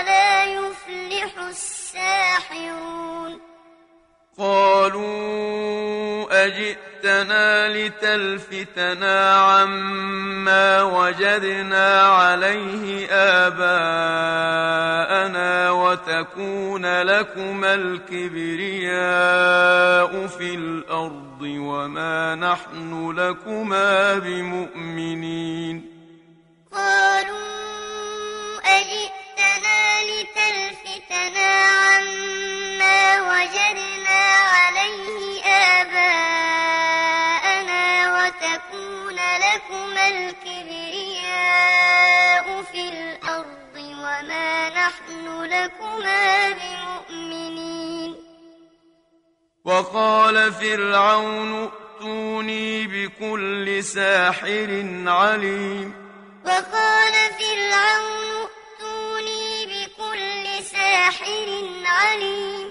جئتنا لتلفتنا عما وجدنا عليه آباءنا وتكون لكما الكبرياء في الأرض وما نحن لكما بمؤمنين. قالوا أجئتنا لتلفتنا عما وجدنا عليه آباءنا وتكون لكما الكبرياء في الأرض وما نحن لكما بمؤمنين. وقال فرعون ائتوني بكل ساحر عليم. وقال فرعون ائتوني بكل ساحر عليم.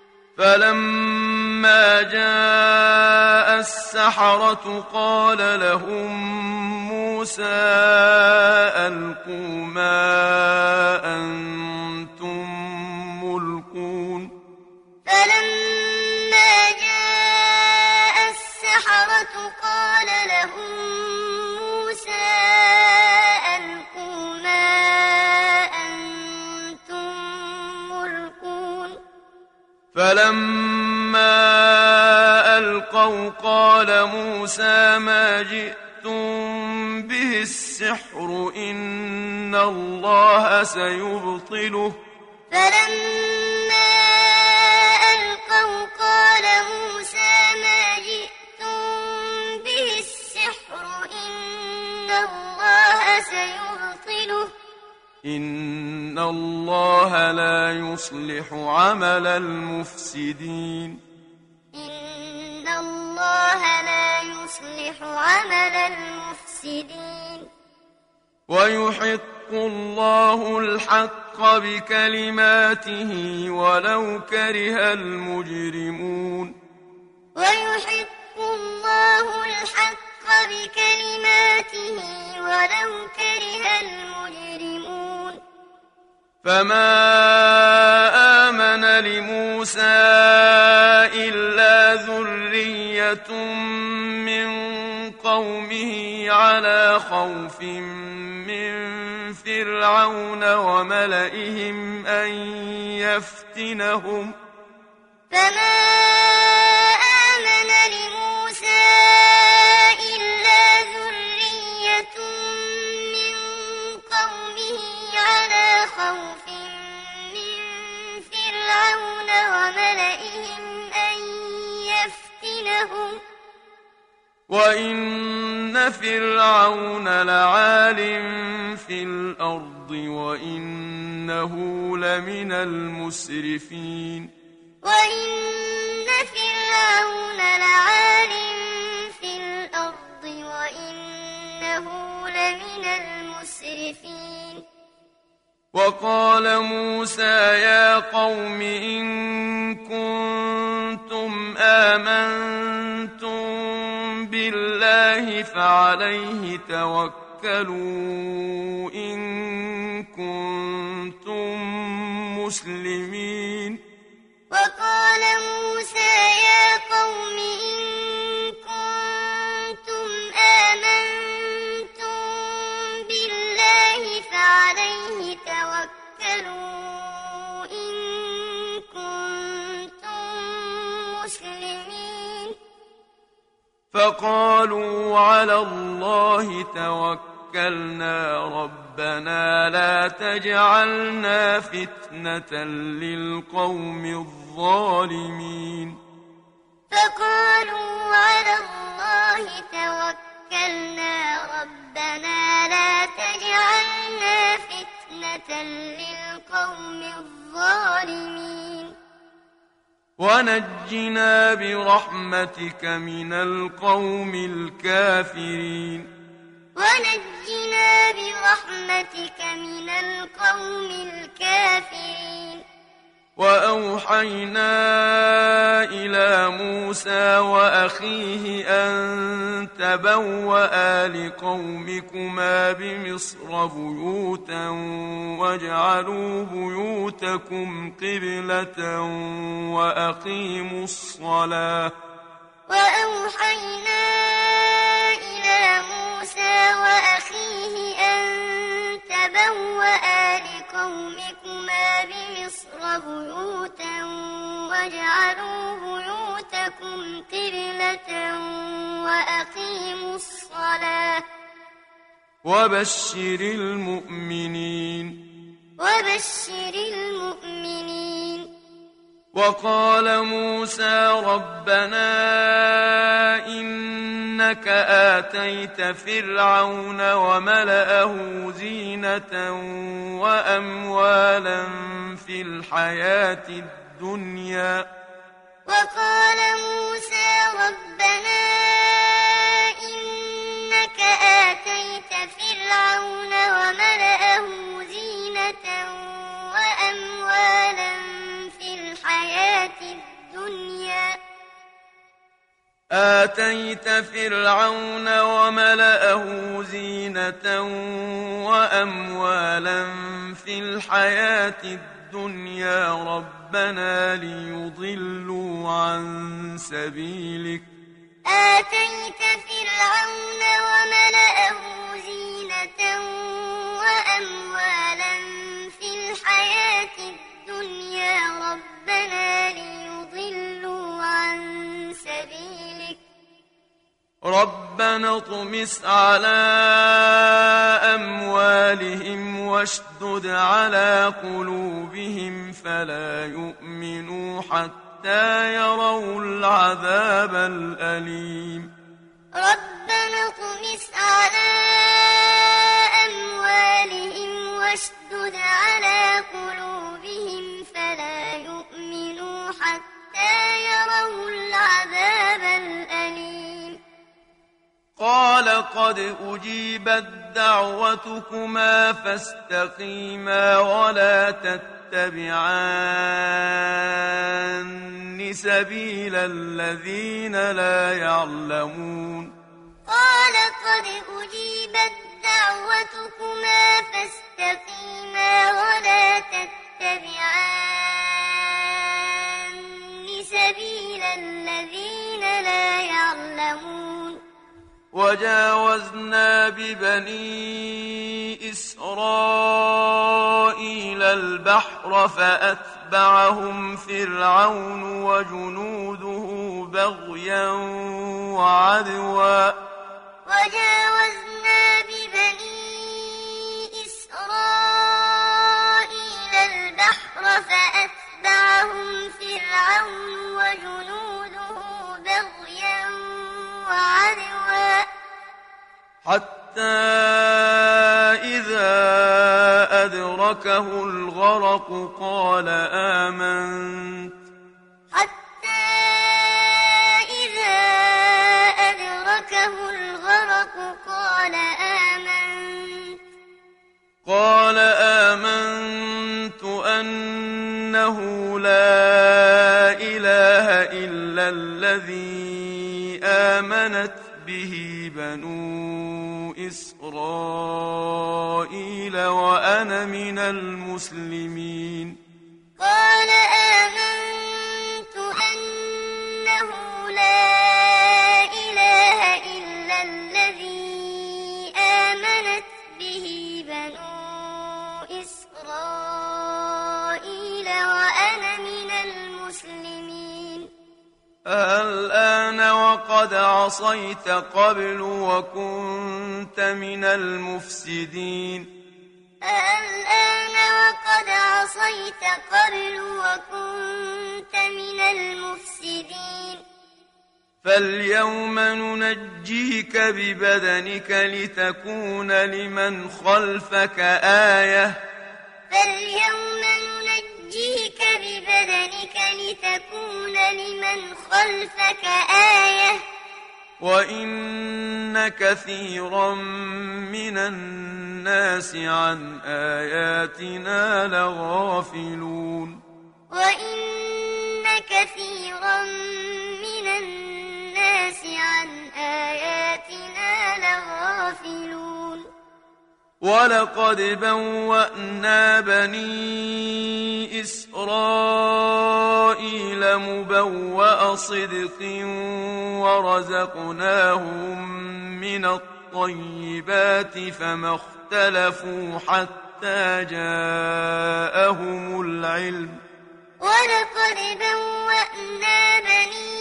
فلما جاء السحرة قال لهم موسى ألقوا ما أنتم ملقون. فلما جاء السحرة قال لهم موسى ألقوا ما أنتم ملقون. فلما ألقوا قال موسى ما جئتم به السحر إن الله سيبطله. فلما ألقوا قال موسى ما جئتم به السحر إن الله سيبطله. إن الله لا يصلح عمل المفسدين. إن الله لا يصلح عمل المفسدين. ويحق الله الحق بكلماته ولو كره المجرمون. ويحق الله الحق بكلماته ولو كره المجرمون. فما آمن لموسى إلا ذرية من قومه على خوف من فرعون وملئهم أن يفتنهم. فما آمن لموسى إلا ذرية من قومه على خوف من فرعون وملئهم أن يفتنهم. وإن فرعون لعال في الأرض وإنه لمن المسرفين. وإن فرعون لعال في الأرض وإنه لمن المسرفين. وقال موسى يا قوم إن كنتم آمنتم بالله فعليه توكلوا إن كنتم مسلمين. وقال موسى يا قوم إن كنتم آمنتم بالله فعليه توكلوا إن كنتم مسلمين. فقالوا على الله توكلنا ربنا لا تجعلنا فتنة للقوم الظالمين. فقالوا على الله توكلنا ربنا لا تجعلنا فتنة للقوم الظالمين. ونجنا برحمتك من القوم الكافرين. ونجنا برحمتك من القوم الكافرين. وأوحينا إلى موسى وأخيه أن تبوأ لقومكما بمصر بيوتا واجعلوا بيوتكم قبلة وأقيموا الصلاة وأوحينا إلى موسى وأخيه أن تبوأ لقومكما بمصر بيوتا واجعلوا بيوتكم قبلة وأقيموا الصلاة وبشر المؤمنين وبشر المؤمنين وقال موسى ربنا إنك آتيت فرعون وملأه زينة وأموالا في الحياة الدنيا وقال موسى ربنا إنك آتيت فرعون وملأه زينة وأموالا في الحياة الدنيا آتيت فرعون وملأه زينة وأموالا في الحياة الدنيا ربنا ليضلوا عن سبيلك آتيت فرعون وملأه زينة وأموالا في الحياة الدنيا ربنا ليضلوا عن سبيلك ربنا اطمس على أموالهم واشدد على قلوبهم فلا يؤمنوا حتى يروا العذاب الأليم ربنا اطمس على أموالهم واشدد على قلوبهم فلا يؤمنوا حتى يروا العذاب الأليم قال قد أجيبت دعوتكما فاستقيما ولا تتبعان سبيل الذين لا يعلمون قال قد أجيبت دعوتكما فاستقيما ولا تتبعان سبيل الذين لا يعلمون وجاوزنا ببني إسرائيل البحر فأتبعهم فرعون وجنوده بغيا وعدوا وجاوزنا ببني إسرائيل البحر فأتبعهم فرعون وجنوده بغيا وعدوا حتى إذا أدركه الغرق قال آمنت حتى إذا أدركه الغرق قال آمنت قال آمنت أنه لا إله إلا الذي آمنت به بنو إسرائيل وأنا من المسلمين قال آمنت أنه لا إله إلا الذي آمنت به بنو إسرائيل وأنا من المسلمين الآن وقد عصيت قبل وكنت من المفسدين الآن وقد عصيت قبل وكنت من المفسدين فاليوم ننجيك ببدنك لتكون لمن خلفك آية فاليوم ننجيك ببدنك لتكون لمن خلفك آية وإن كثيرا من الناس عن آياتنا لغافلون وإن كثيرا من الناس عن آياتنا لغافلون ولقد بوأنا بني إسرائيل مبوأ صدق ورزقناهم من الطيبات فما اختلفوا حتى جاءهم العلم ولقد بوأنا بني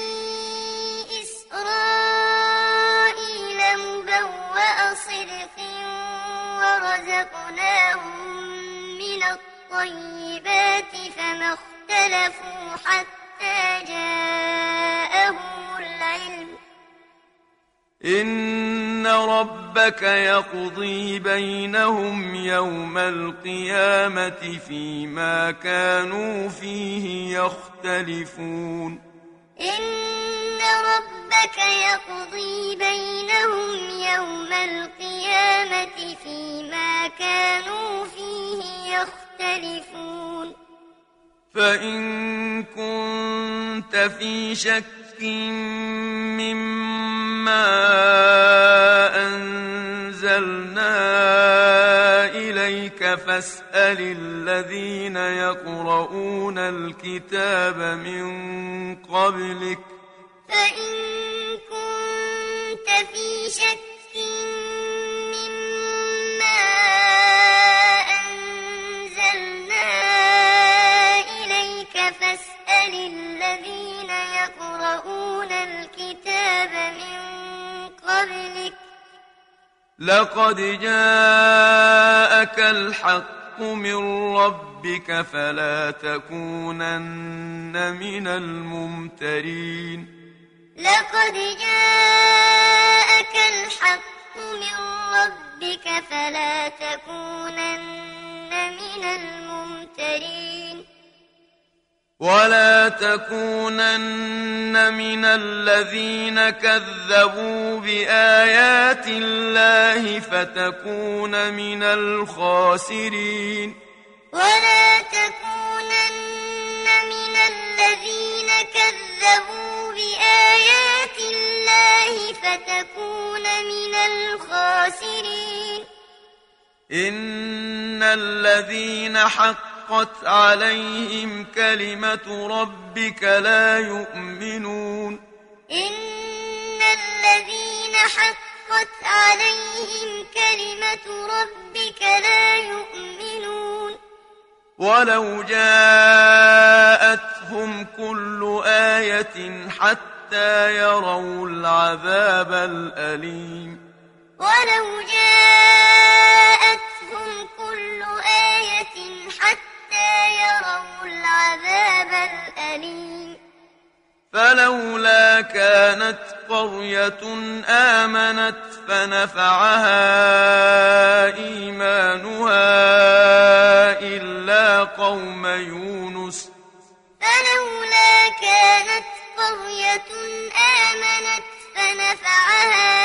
إسرائيل مبوأ صدق ورزقناهم من الطيبات فما اختلفوا حتى جاءهم العلم إن ربك يقضي بينهم يوم القيامة فيما كانوا فيه يختلفون إن ربك يقضي بينهم يوم القيامة فيما كانوا فيه يختلفون فإن كنت في شك مما أنزلنا إليك فاسأل الذين يقرؤون الكتاب من قبلك فإن كنت في شك مما أنزلنا إليك فاسأل الذين يقرؤون الكتاب من قبلك لقد جاءك الحق من ربك فلا تكونن من الممترين لقد جاءك الحق من ربك فلا تكونن من الممترين ولا تكونن من الذين كذبوا بآيات الله فتكون من الخاسرين ولا تكونن من الذين كذبوا بآيات الله فتكون من الخاسرين إن الذين حق حقت عليهم كلمة ربك لا يؤمنون إن الذين حقت عليهم كلمة ربك لا يؤمنون ولو جاءتهم كل آية حتى يروا العذاب الأليم ولو جاءتهم كل آية حتى يروا العذاب الأليم فلولا كانت قرية آمنت فنفعها إيمانها إلا قوم يونس فلولا كانت قرية آمنت فنفعها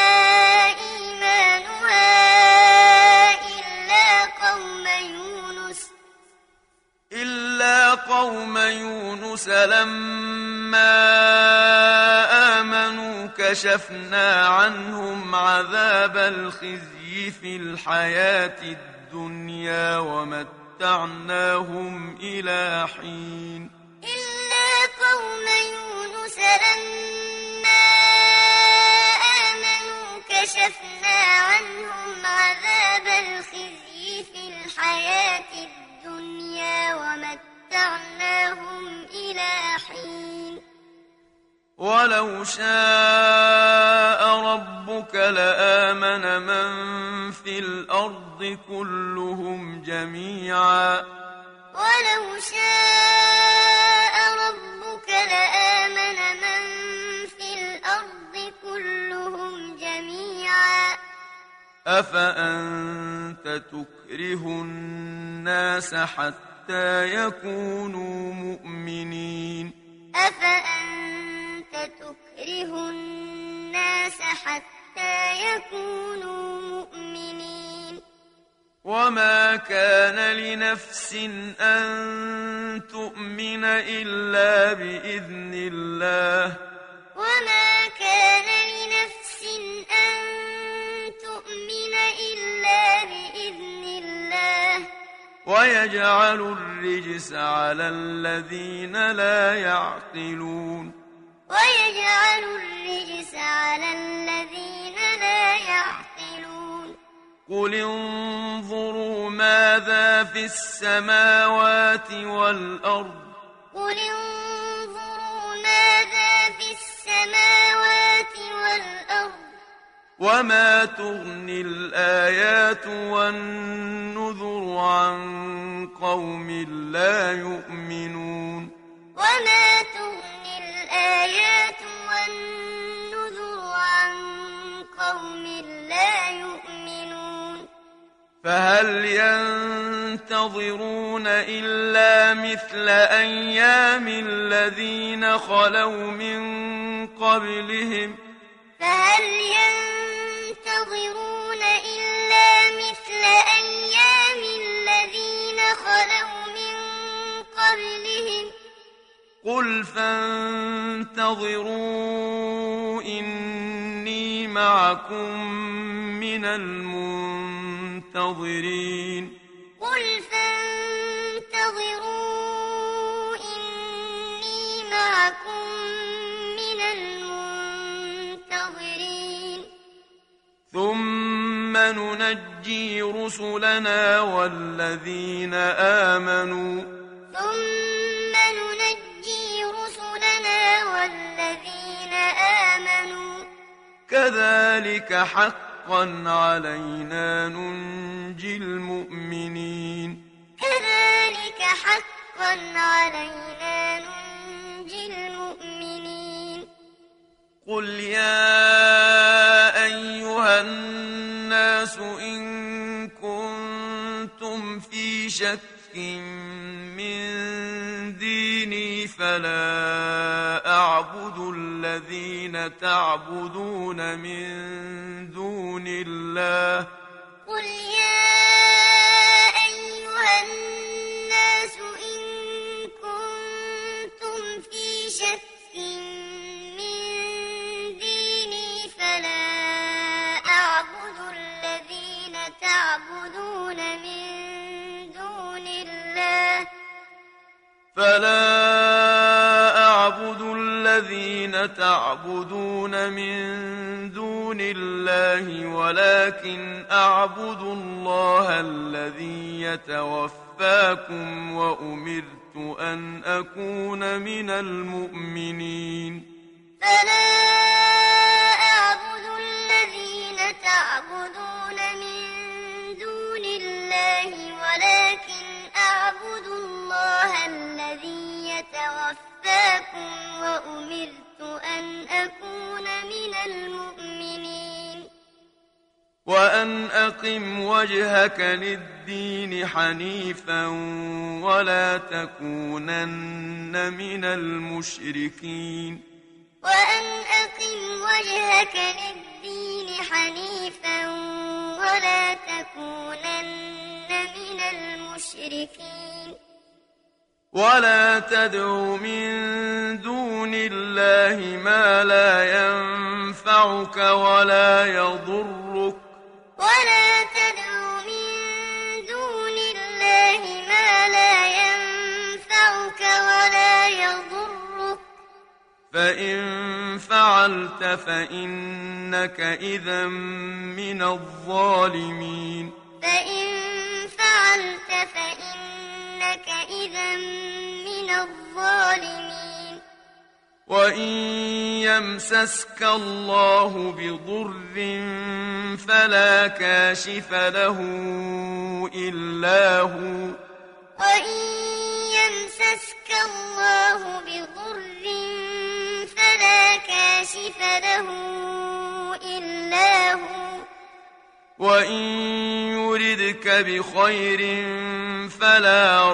إيمانها إلا قوم يونس إلا قوم يونس لما آمنوا كشفنا عنهم عذاب الخزي في الحياة الدنيا ومتعناهم إلى حين إلا قوم يونس لما آمنوا كشفنا عنهم عذاب الخزي في الحياة الدنيا ومتعناهم إلى حين ولو شاء ربك لآمن من في الأرض كلهم جميعا ولو شاء ربك لآمن من في الأرض كلهم جميعا أفأنت تكره الناس حتى يكونوا مؤمنين أفأنت تكره الناس حتى يكونوا مؤمنين وما كان لنفس أن تؤمن إلا بإذن الله وما كان لنفس أن تؤمن إلا بإذن ويجعل الرجس على الذين لا يعقلون ويجعل الرجس على الذين لا يعقلون قل انظروا ماذا في السماوات والأرض قل انظروا ماذا في السماوات والأرض وما تغني الآيات والنذر عن قوم لا يؤمنون وما تغني الآيات والنذر عن قوم لا يؤمنون فهل ينتظرون إلا مثل أيام الذين خلوا من قبلهم فهل ينتظرون إلا مثل أيام الذين خلوا من قبلهم قل فانتظروا إني معكم من المنتظرين قل فانتظروا إني معكم من المنتظرين ثم ننجي رسلنا والذين آمنوا ثم ننجي رسلنا والذين آمنوا كذلك حقا علينا ننجي المؤمنين كذلك حقا علينا ننجي المؤمنين قل يا أيها الناس إن كنتم في شك من ديني فلا أعبد الذين تعبدون من دون الله قل يا أيها الناس إن كنتم في شك من ديني فلا أعبد الذين تعبدون من دون الله فلا أعبد الذين تعبدون من دون الله ولكن أعبد الله الذي يتوفاكم وأمرت أن أكون من المؤمنين فلا أعبد الذين تعبدون من دون الله ولكن أعبد الله الذي يتوفاكم وأمرت أن أكون من المؤمنين وأن أقم وجهك للدين حنيفا ولا تكونن من المشركين وأن أقم وجهك للدين حنيفا ولا تكونن من المشركين ولا تدع من دون الله ما لا ينفعك ولا يضرك ولا تدع من دون الله ما لا ينفعك ولا يضرك فإن فعلت فإنك إذا من الظالمين فإن فعلت فإنك إذا من الظالمين وإن يمسسك الله بضر فلا كاشف له إلا هو وإن يمسسك الله بضر فلا كاشف له إلا هو وإن يردك بخير فلا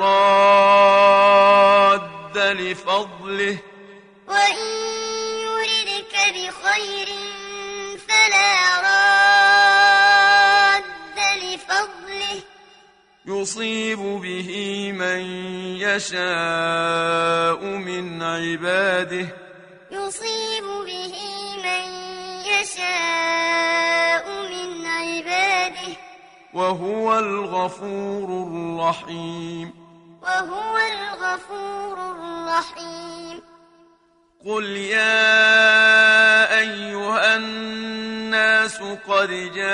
راد لفضله وإن يردك بخير فلا راد لفضله يصيب به من يشاء من عباده يصيب به من يشاء من عباده وهو الغفور الرحيم وهو الغفور الرحيم قل يا أيها الناس قد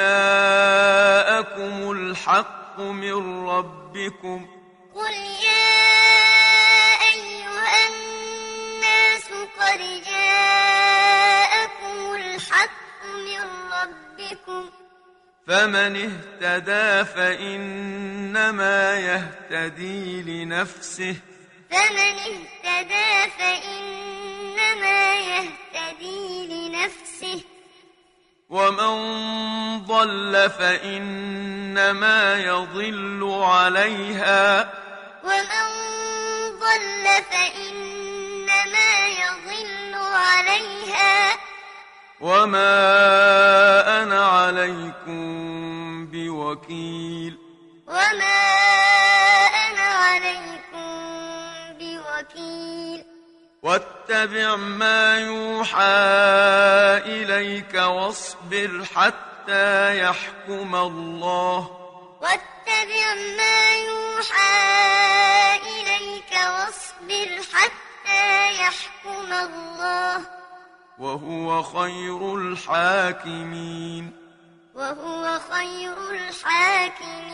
جاءكم الحق من ربكم قل يا أيها الناس قد جاءكم الحق من ربكم فمن اهتدى فإنما يهتدي لنفسه فمن اهتدى فإنما يهتدي لنفسه ومن ضل فإنما يضل عليها ومن ضل فإنما يضل عليها وما أنا عليكم بوكيل وما أنا عليكم بوكيل واتبع ما يوحى إليك واصبر حتى يحكم الله واتبع ما يوحى إليك واصبر حتى يحكم الله وهو خير الحاكمين وهو خير الحاكمين